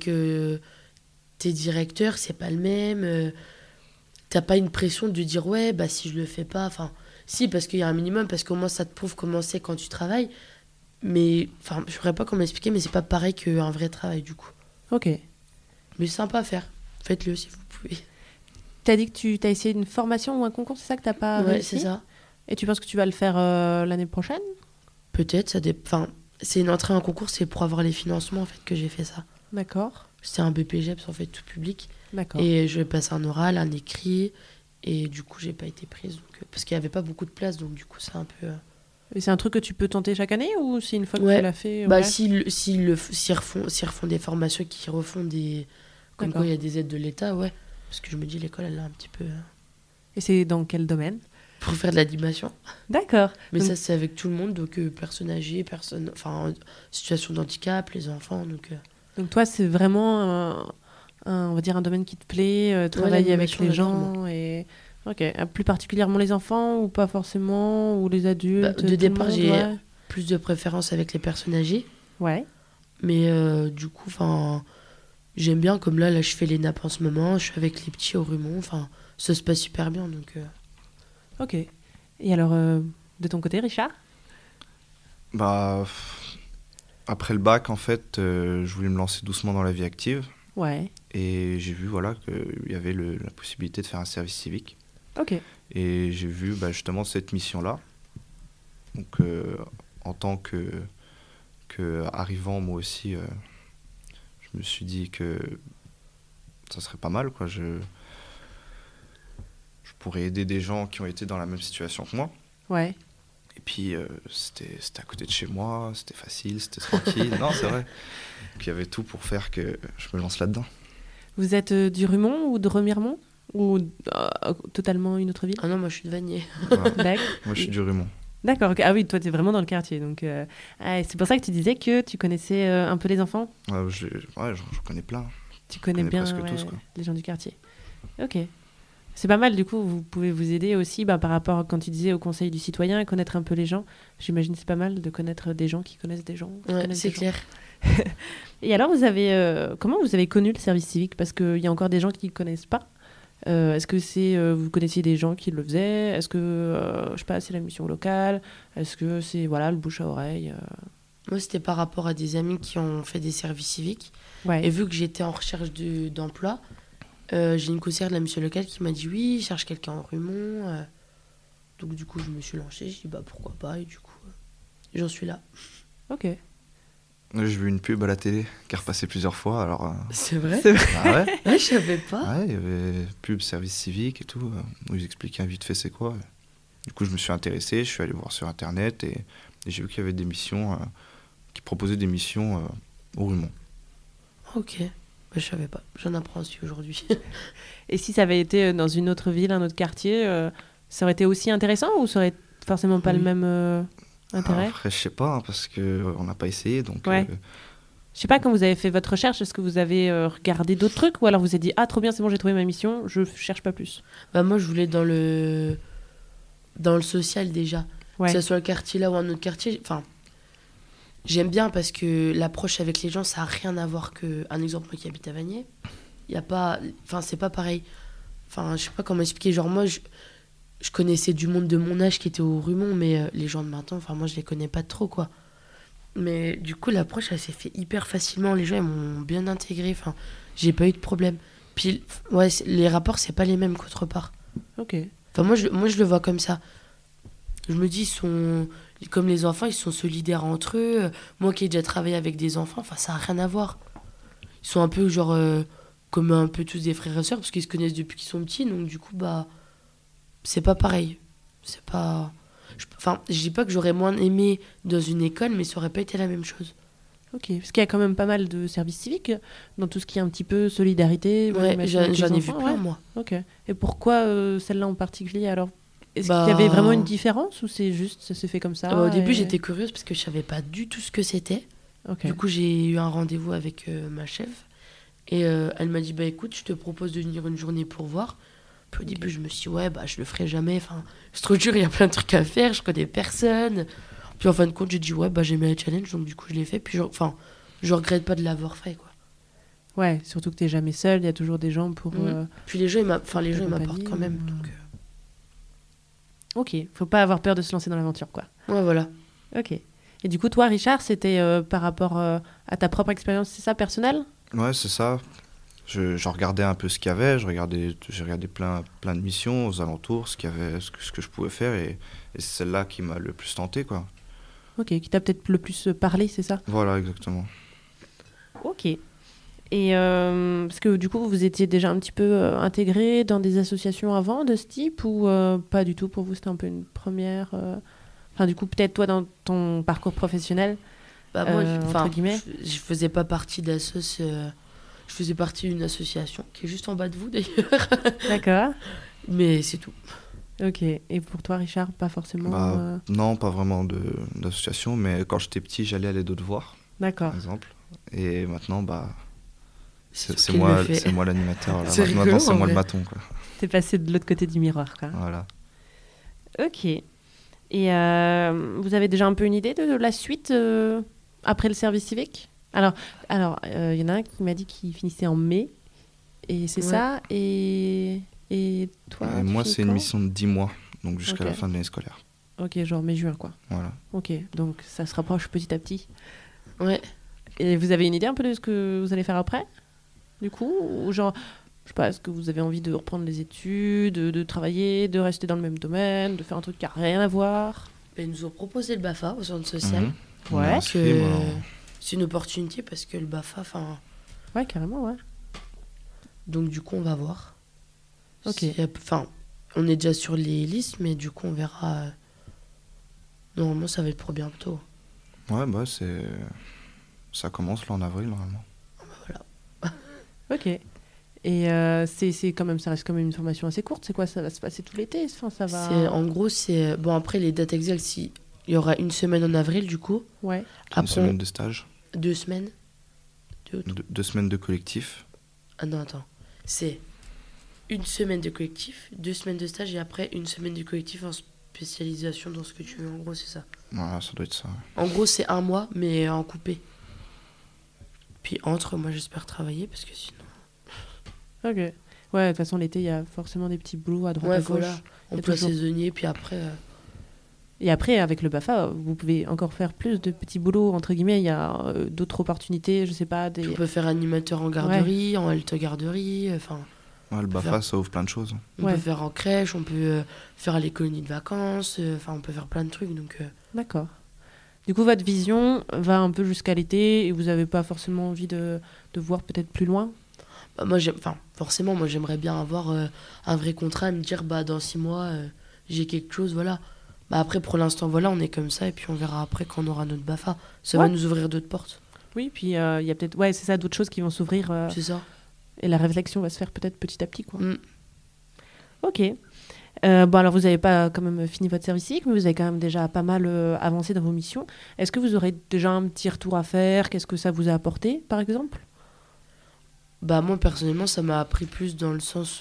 tes directeurs, c'est pas le même. T'as pas une pression de dire, ouais, bah si je le fais pas, enfin, si, parce qu'il y a un minimum, parce qu'au moins ça te prouve comment c'est quand tu travailles. Mais, enfin, je saurais pas comment expliquer, mais c'est pas pareil qu'un vrai travail, du coup. Ok. Mais c'est sympa à faire. Faites-le si vous pouvez. T'as dit que tu as essayé une formation ou un concours, c'est ça que t'as pas Ouais, réussi? c'est ça. Et tu penses que tu vas le faire l'année prochaine? Peut-être, ça dépend. C'est une entrée en concours, c'est pour avoir les financements en fait que j'ai fait ça. D'accord. C'est un BPGEPS en fait tout public. D'accord. Et je passe un oral, un écrit. Et du coup, j'ai pas été prise. Donc, parce qu'il y avait pas beaucoup de place, donc du coup, c'est un peu. Et c'est un truc que tu peux tenter chaque année ou c'est une fois que Ouais. tu l'as fait? Bah, ouais. s'ils refont des formations, qui refont des. Comme D'accord. quoi il y a des aides de l'État, ouais. Parce que je me dis, l'école, elle a un petit peu. Et c'est dans quel domaine? Pour faire de l'animation. D'accord. Mais Donc- ça, c'est avec tout le monde. Donc, personnes âgées, personnes. Enfin, en situation de handicap, les enfants. Donc. Donc toi, c'est vraiment on va dire un domaine qui te plaît, travailler avec l'animation, les j'adore, gens et ok. Plus particulièrement les enfants ou pas forcément ou les adultes. Bah, tout de le départ, monde, j'ai ouais. plus de préférence avec les personnes âgées. Ouais. Mais du coup, enfin, j'aime bien. Comme là, je fais les nappes en ce moment. Je suis avec les petits au Rumon. Enfin, ça se passe super bien. Donc, Ok. Et alors, de ton côté, Richard? Bah, après le bac, en fait, je voulais me lancer doucement dans la vie active. Ouais. Et j'ai vu voilà, qu'il y avait la possibilité de faire un service civique. Ok. Et j'ai vu justement cette mission-là. Donc, en tant que arrivant, moi aussi, je me suis dit que ça serait pas mal, quoi. Je pourrais aider des gens qui ont été dans la même situation que moi. Ouais. Et puis, c'était à côté de chez moi, c'était facile, c'était tranquille. Non, c'est vrai. Donc, il y avait tout pour faire que je me lance là-dedans. Vous êtes du Rumont ou de Remiremont ou totalement une autre ville? ah non, moi, je suis de Vanier. Voilà. D'accord. Moi, je suis du Rumont. D'accord. Ok. Ah oui, toi, t'es vraiment dans le quartier. Donc, c'est pour ça que tu disais que tu connaissais un peu les enfants. Je connais plein. Tu connais connais bien presque tous, quoi. les gens du quartier. Ok. C'est pas mal, du coup, vous pouvez vous aider aussi par rapport, quand tu disais, au conseil du citoyen, connaître un peu les gens. J'imagine que c'est pas mal de connaître des gens qui connaissent des gens. qui Ouais, connaissent c'est des gens. clair. Et alors, comment vous avez connu le service civique? Parce qu'il y a encore des gens qui ne connaissent pas. Est-ce que vous connaissiez des gens qui le faisaient? Est-ce que, je sais pas, c'est la mission locale? Est-ce que c'est le bouche à oreille? Moi, c'était par rapport à des amis qui ont fait des services civiques. Ouais. Et vu que j'étais en recherche d'emploi, j'ai une conseillère de la mission locale qui m'a dit oui, je cherche quelqu'un en Rumont. Donc du coup, je me suis lancée. J'ai dit bah pourquoi pas. Et du coup, j'en suis là. Ok. J'ai vu une pub à la télé qui est repassée plusieurs fois. Alors, C'est vrai? ah ouais, Ouais, je savais pas. ouais, il y avait pub service civique et tout, où ils expliquaient vite fait c'est quoi. Du coup, je me suis intéressé, je suis allé voir sur Internet et j'ai vu qu'il y avait des missions, qui proposaient des missions au Rumont. Ok. Bah, je savais pas. J'en apprends aussi aujourd'hui. Et si ça avait été dans une autre ville, un autre quartier, ça aurait été aussi intéressant ou ça aurait forcément pas Oui. le même intérêt? Après, je sais pas, hein, parce qu'on n'a pas essayé, donc... Ouais. Je sais pas, quand vous avez fait votre recherche, est-ce que vous avez regardé d'autres trucs ou alors vous avez dit ah trop bien, c'est bon, j'ai trouvé ma mission, je cherche pas plus? Bah moi, je voulais dans le social déjà. Ouais. Que ce soit le quartier là ou un autre quartier. Enfin, j'aime bien parce que l'approche avec les gens, ça n'a rien à voir que... Un exemple, moi qui habite à Vanier, il y a pas... Enfin, c'est pas pareil. Enfin, je sais pas comment expliquer. Genre, moi, je connaissais du monde de mon âge qui était au Rumont, mais les gens de maintenant, enfin, moi, je les connais pas trop, quoi. Mais du coup, l'approche, elle s'est fait hyper facilement. Les gens, ils m'ont bien intégré. Enfin, j'ai pas eu de problème. Puis, ouais, les rapports, c'est pas les mêmes qu'autre part. Ok. Enfin, moi, je le vois comme ça. Je me dis, ils sont... Comme les enfants, ils sont solidaires entre eux. Moi qui ai déjà travaillé avec des enfants, enfin, ça n'a rien à voir. Ils sont un peu, genre, comme un peu tous des frères et sœurs, parce qu'ils se connaissent depuis qu'ils sont petits. Donc, du coup, bah, c'est pas pareil. C'est pas... Enfin, je dis pas que j'aurais moins aimé dans une école, mais ça aurait pas été la même chose. Ok, parce qu'il y a quand même pas mal de services civiques dans tout ce qui est un petit peu solidarité. Ouais, animation avec j'en les ai vu enfants, plein, ouais. moi. Ok. Et pourquoi celle-là en particulier alors? Est-ce Bah, qu'il y avait vraiment une différence ou c'est juste ça s'est fait comme ça Au début, et- j'étais curieuse parce que je savais pas du tout ce que c'était. Ok. Du coup, j'ai eu un rendez-vous avec ma chef. Et elle m'a dit, bah écoute, je te propose de venir une journée pour voir. Puis au début, je me suis dit, ouais, bah je le ferai jamais. Enfin, c'est trop dur, il y a plein de trucs à faire, je connais personne. Puis en fin de compte, j'ai dit, ouais, bah j'aimais le challenge, donc du coup, je l'ai fait. Puis je regrette pas de l'avoir fait, quoi. Ouais, surtout que t'es jamais seul, il y a toujours des gens pour. Puis les gens, ils m'apportent t'accompagner, quand même. Donc, Ok, faut pas avoir peur de se lancer dans l'aventure, quoi. ouais, voilà. Ok. Et du coup, toi, Richard, c'était par rapport à ta propre expérience, c'est ça, personnelle? Ouais, c'est ça. Je regardais un peu ce qu'il y avait, j'ai regardé plein de missions aux alentours, ce que je pouvais faire, et c'est celle-là qui m'a le plus tenté, quoi. Ok, qui t'a peut-être le plus parlé, c'est ça? Voilà, exactement. Ok. Et parce que du coup, vous étiez déjà un petit peu intégré dans des associations avant de ce type ou pas du tout? Pour vous, c'était un peu une première. Enfin, du coup, peut-être toi, dans ton parcours professionnel, Bah, moi, entre guillemets. je faisais pas partie d'assos. Je faisais partie d'une association qui est juste en bas de vous, d'ailleurs. D'accord. Mais c'est tout. Ok. Et pour toi, Richard, pas forcément. Bah, non, pas vraiment d'association, mais quand j'étais petit, j'allais à l'aide aux devoirs, D'accord. par exemple. Et maintenant, bah, C'est c'est qui le moi, fait. c'est moi l'animateur. Là. C'est Maintenant, rigolo, c'est en moi le vrai. maton, quoi. T'es passé de l'autre côté du miroir, quoi. Voilà. Ok. Et vous avez déjà un peu une idée de la suite après le service civique? Alors, y en a un qui m'a dit qu'il finissait en mai, et c'est Ouais. ça. Et toi, Et tu moi, finis c'est une quand? mission de 10 mois, donc jusqu'à Ok. la fin de l'année scolaire. Ok, genre mai-juin, quoi. Voilà. Ok, donc ça se rapproche petit à petit. Ouais. Et vous avez une idée un peu de ce que vous allez faire après, du coup? Ou genre, je sais pas, est-ce que vous avez envie de reprendre les études, de travailler, de rester dans le même domaine, de faire un truc qui n'a rien à voir? Ben, ils nous ont proposé le BAFA au centre social. Mhm. On Ouais. est Parce inscrit, que moi. c'est une opportunité parce que le BAFA, enfin. Ouais, carrément, ouais. Donc du coup, on va voir. Ok. Enfin, on est déjà sur les listes, mais du coup, on verra. Normalement, ça va être pour bientôt. Ouais, bah, ça commence là en avril, normalement. Ok. Et c'est quand même, ça reste quand même une formation assez courte. C'est quoi, ça va se passer tout l'été? Enfin, ça va. En gros, c'est. Bon, après, les dates exactes, il y aura une semaine en avril, du coup. Ouais. Une Après, semaine de stage, 2 semaines. 2 semaines de collectif. Ah non, attends. C'est une semaine de collectif, 2 semaines de stage et après une semaine de collectif en spécialisation dans ce que tu veux. En gros, c'est ça. Voilà, ça doit être ça. Ouais. En gros, c'est 1 mois, mais en coupé. Puis entre, moi, j'espère travailler parce que sinon. Ok. Ouais, de toute façon, l'été, il y a forcément des petits boulots à droite, Ouais, à gauche. voilà. Emploi toujours- saisonnier, puis après. Et après, avec le BAFA, vous pouvez encore faire plus de petits boulots, entre guillemets. Il y a d'autres opportunités, je sais pas, Puis des... on peut faire animateur en garderie, en halte garderie. Enfin, Ouais, le BAFA, ça ouvre plein de choses. on Ouais. peut faire en crèche, on peut faire à les colonies de vacances. Enfin, on peut faire plein de trucs. Donc, D'accord. Du coup, votre vision va un peu jusqu'à l'été et vous n'avez pas forcément envie de voir peut-être plus loin? bah, moi, forcément, moi, j'aimerais bien avoir un vrai contrat et me dire, bah, dans 6 mois, j'ai quelque chose, voilà. Bah, après, pour l'instant, voilà, on est comme ça et puis on verra après quand on aura notre BAFA. Ça va Ouais. nous ouvrir d'autres portes. Oui, puis il y a peut-être... Ouais, c'est ça, d'autres choses qui vont s'ouvrir C'est ça. et la réflexion va se faire peut-être petit à petit, quoi. Mm. Ok. Bon, alors vous n'avez pas quand même fini votre service civique, mais vous avez quand même déjà pas mal avancé dans vos missions. Est-ce que vous aurez déjà un petit retour à faire? Qu'est-ce que ça vous a apporté, par exemple? Bah, moi, personnellement, ça m'a appris plus dans le sens.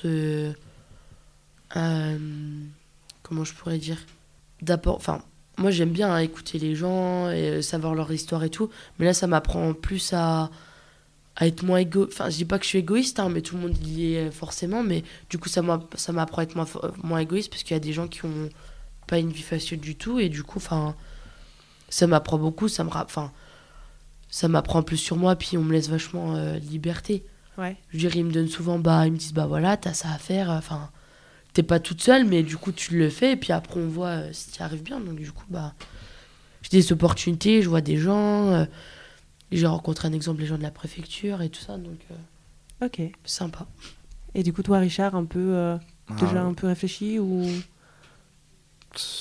Comment je pourrais dire? Enfin, moi, j'aime bien écouter les gens et savoir leur histoire et tout. Mais là, ça m'apprend plus à être moins égoïste. Enfin, je dis pas que je suis égoïste, hein, mais tout le monde y est forcément. Mais du coup, ça m'apprend à être moins égoïste parce qu'il y a des gens qui ont pas une vie facile du tout. Et du coup, enfin, ça m'apprend beaucoup. Ça m'apprend plus sur moi. Puis on me laisse vachement liberté. Ouais. Je veux dire, ils me donnent souvent, ils me disent, voilà, t'as ça à faire. Enfin, t'es pas toute seule, mais du coup, tu le fais. Et puis après, on voit si tu arrives bien. Donc, du coup, j'ai des opportunités, je vois des gens. J'ai rencontré un exemple, les gens de la préfecture et tout ça. Donc, Ok. sympa. Et du coup, toi, Richard, un peu déjà Ah, un peu réfléchi ou...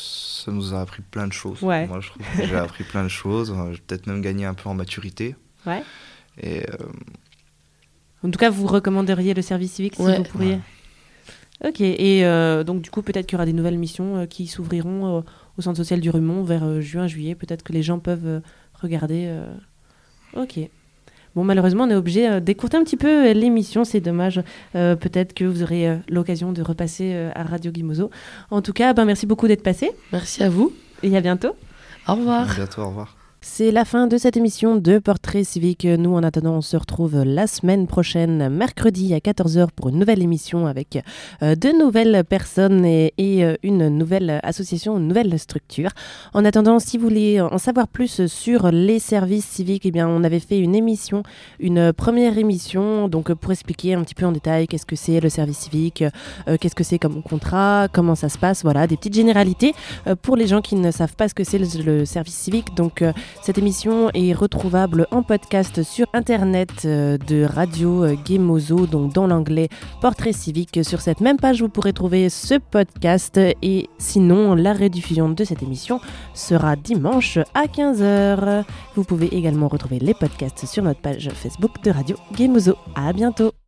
ça nous a appris plein de choses. Ouais. Moi, je trouve que j'ai appris plein de choses. J'ai peut-être même gagné un peu en maturité. Ouais. Et En tout cas, vous recommanderiez le service civique si Ouais. vous pourriez. Ok, et donc du coup, peut-être qu'il y aura des nouvelles missions qui s'ouvriront au centre social du Rumont vers juin, juillet. Peut-être que les gens peuvent regarder. Ok. Bon, malheureusement, on est obligé d'écourter un petit peu l'émission. C'est dommage. Peut-être que vous aurez l'occasion de repasser à Radio Guimozo. En tout cas, merci beaucoup d'être passé. Merci à vous. Et à bientôt. Au à revoir. bientôt, au revoir. C'est la fin de cette émission de Portrait Civique. Nous, en attendant, on se retrouve la semaine prochaine, mercredi à 14h pour une nouvelle émission avec de nouvelles personnes et une nouvelle association, une nouvelle structure. En attendant, si vous voulez en savoir plus sur les services civiques, on avait fait une première émission, donc pour expliquer un petit peu en détail qu'est-ce que c'est le service civique, qu'est-ce que c'est comme contrat, comment ça se passe, voilà, des petites généralités pour les gens qui ne savent pas ce que c'est le service civique. Donc, cette émission est retrouvable en podcast sur internet de Radio Guimozo, donc dans l'onglet Portrait Civique. Sur cette même page, vous pourrez trouver ce podcast et sinon, la rediffusion de cette émission sera dimanche à 15h. Vous pouvez également retrouver les podcasts sur notre page Facebook de Radio Guimozo. À bientôt.